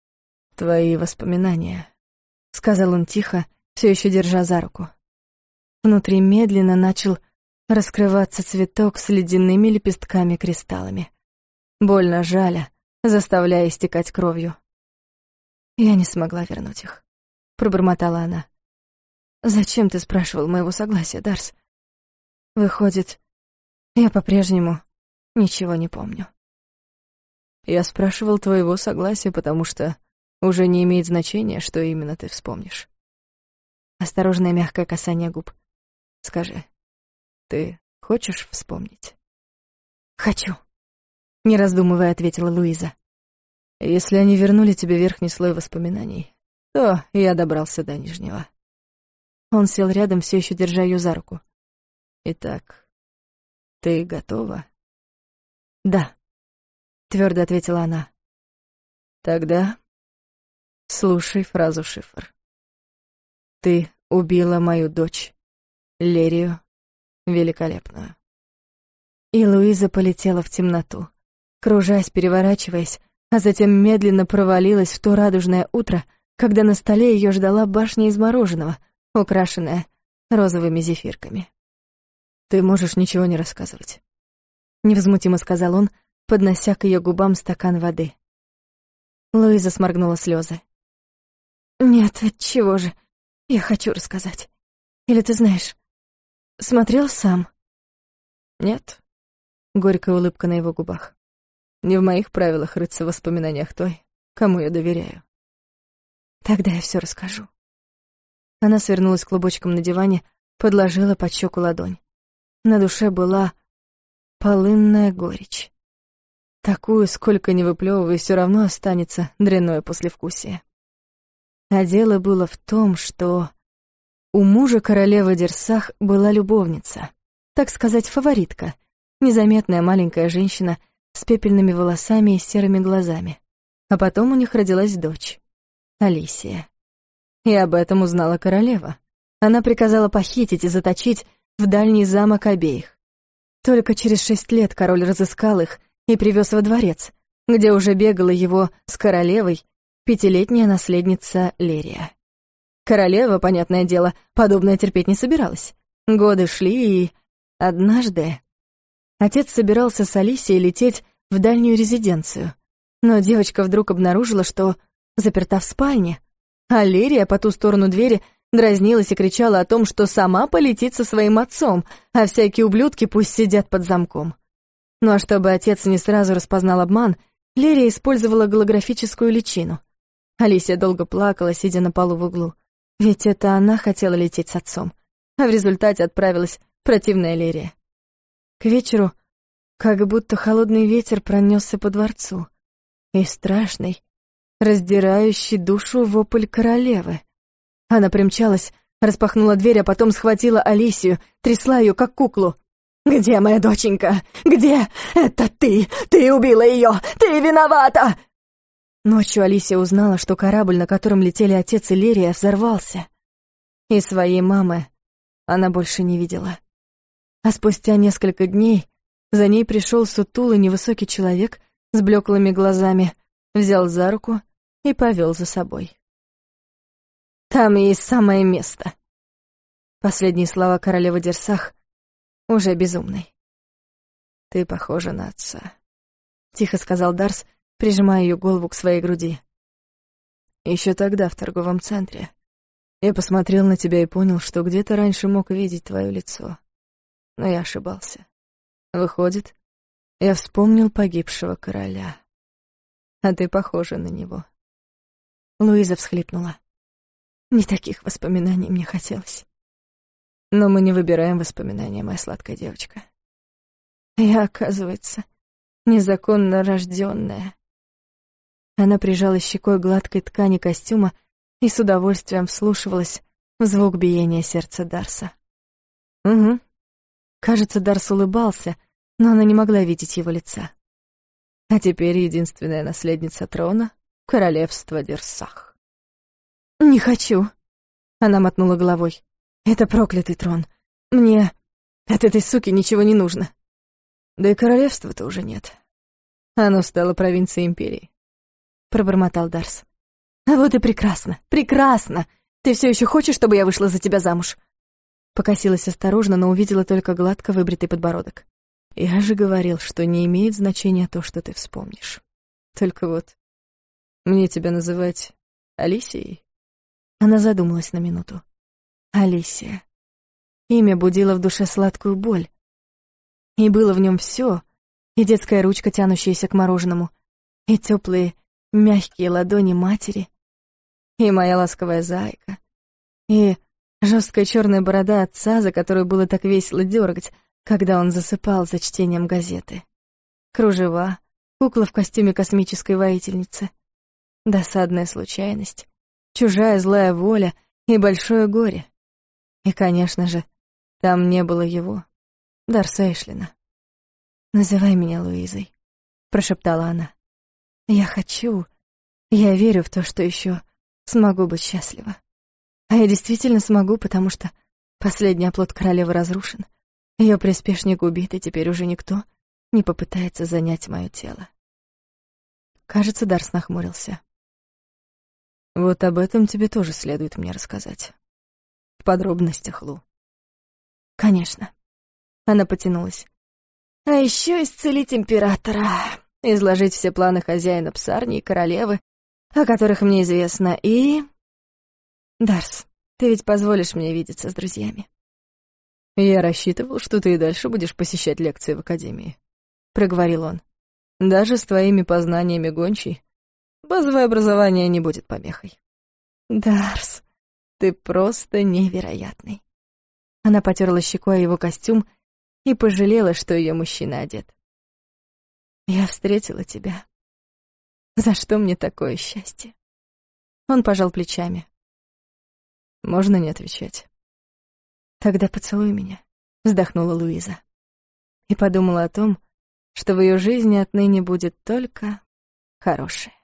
Speaker 1: «Твои воспоминания», — сказал он тихо, все еще держа за руку. Внутри медленно начал раскрываться цветок с ледяными лепестками-кристаллами, больно жаля, заставляя истекать кровью. «Я не смогла вернуть их», — пробормотала она. «Зачем ты спрашивал моего согласия, Дарс? Выходит, я по-прежнему ничего не помню». «Я спрашивал твоего согласия, потому что уже не имеет значения, что именно ты вспомнишь». Осторожное мягкое касание губ. «Скажи, ты хочешь вспомнить?» «Хочу», — не раздумывая ответила Луиза. «Если они вернули тебе верхний слой воспоминаний, то я добрался до нижнего». Он сел рядом, все еще держа ее за руку. «Итак, ты готова?» «Да», — твердо ответила она. «Тогда слушай фразу шифр. Ты убила мою дочь, Лерию Великолепную». И Луиза полетела в темноту, кружась, переворачиваясь, а затем медленно провалилась в то радужное утро, когда на столе ее ждала башня из мороженого, украшенная розовыми зефирками. «Ты можешь ничего не рассказывать», — невозмутимо сказал он, поднося к ее губам стакан воды. Луиза сморгнула слезы. «Нет, отчего же? Я хочу рассказать. Или ты знаешь, смотрел сам?» «Нет», — горькая улыбка на его губах. «Не в моих правилах рыться в воспоминаниях той, кому я доверяю». «Тогда я все расскажу». Она свернулась клубочком на диване, подложила под щеку ладонь. На душе была полынная горечь. Такую, сколько ни выплёвывай, все равно останется дрянное послевкусие. А дело было в том, что у мужа королевы Дерсах была любовница, так сказать, фаворитка, незаметная маленькая женщина с пепельными волосами и серыми глазами. А потом у них родилась дочь, Алисия. И об этом узнала королева. Она приказала похитить и заточить в дальний замок обеих. Только через 6 лет король разыскал их и привез во дворец, где уже бегала его с королевой 5-летняя наследница Лерия. Королева, понятное дело, подобное терпеть не собиралась. Годы шли, и однажды отец собирался с Алисией лететь в дальнюю резиденцию, но девочка вдруг обнаружила, что заперта в спальне, а Лерия по ту сторону двери дразнилась и кричала о том, что сама полетит со своим отцом, а всякие ублюдки пусть сидят под замком. Ну а чтобы отец не сразу распознал обман, Лерия использовала голографическую личину. Алисия долго плакала, сидя на полу в углу. Ведь это она хотела лететь с отцом, а в результате отправилась противная Лерия. К вечеру как будто холодный ветер пронесся по дворцу, и страшный, раздирающий душу вопль королевы. Она примчалась, распахнула дверь, а потом схватила Алисию, трясла ее как куклу.
Speaker 2: «Где моя доченька? Где? Это ты! Ты убила ее! Ты виновата!»
Speaker 1: Ночью Алисия узнала, что корабль, на котором летели отец и Лерия, взорвался. И своей мамы она больше не видела. А спустя несколько дней за ней пришел сутулый невысокий человек с блеклыми глазами, взял за руку и повел за собой. «Там есть самое место». Последние слова королевы Дерсах уже безумной. «Ты похожа на отца», — тихо сказал Дарс, прижимая ее голову к своей груди. «Еще тогда, в торговом центре, я посмотрел на тебя и понял, что где-то раньше мог видеть твое лицо. Но я ошибался. Выходит, я вспомнил погибшего короля. А ты похожа на него». Луиза всхлипнула. Не таких воспоминаний мне хотелось. Но мы не выбираем воспоминания, моя сладкая девочка. Я, оказывается, незаконно рожденная. Она прижала щекой к гладкой ткани костюма и с удовольствием вслушивалась в звук биения сердца Дарса. Угу. Кажется, Дарс улыбался, но она не могла видеть его лица. А теперь единственная наследница трона — королевство Дерсах. «Не хочу», — она мотнула головой. «Это проклятый трон. Мне от этой суки ничего не нужно». «Да и королевства-то уже нет. Оно стало провинцией империи», — пробормотал Дарс. «А вот и прекрасно, прекрасно! Ты все еще хочешь, чтобы я вышла за тебя замуж?» Покосилась осторожно, но увидела только гладко выбритый подбородок. «Я же говорил, что не имеет значения то, что ты вспомнишь. Только вот мне тебя называть Алисией?» Она задумалась на минуту. Алисия. Имя будило в душе сладкую боль. И было в нем все: и детская ручка, тянущаяся к мороженому, и теплые, мягкие ладони матери, и моя ласковая зайка, и жесткая черная борода отца, за которую было так весело дергать, когда он засыпал за чтением газеты. Кружева, кукла в костюме космической воительницы, досадная случайность, чужая злая воля и большое горе. И, конечно же, там не было его, Дарса Эшлина. «Называй меня Луизой», — прошептала она. «Я верю в то, что еще смогу быть счастлива. А я действительно смогу, потому что последний оплот королевы разрушен, ее приспешник убит, и теперь уже никто не попытается занять мое тело». Кажется, Дарс нахмурился. «Вот об этом тебе тоже следует мне рассказать. В подробностях, Лу». «Конечно». Она потянулась. «А еще исцелить императора, изложить все планы хозяина псарни и королевы, о которых мне известно, и... Дарс, ты ведь позволишь мне видеться с друзьями?» «Я рассчитывал, что ты и дальше будешь посещать лекции в академии», — проговорил он. «Даже с твоими познаниями гончей базовое образование не будет помехой». «Дарс, ты просто невероятный». Она потерла щекой о его костюм и пожалела, что ее мужчина одет. «Я встретила тебя. За что мне такое счастье?» Он пожал плечами. «Можно не отвечать?» «Тогда поцелуй меня», — вздохнула Луиза. И подумала о том, что в ее жизни отныне будет только хорошее.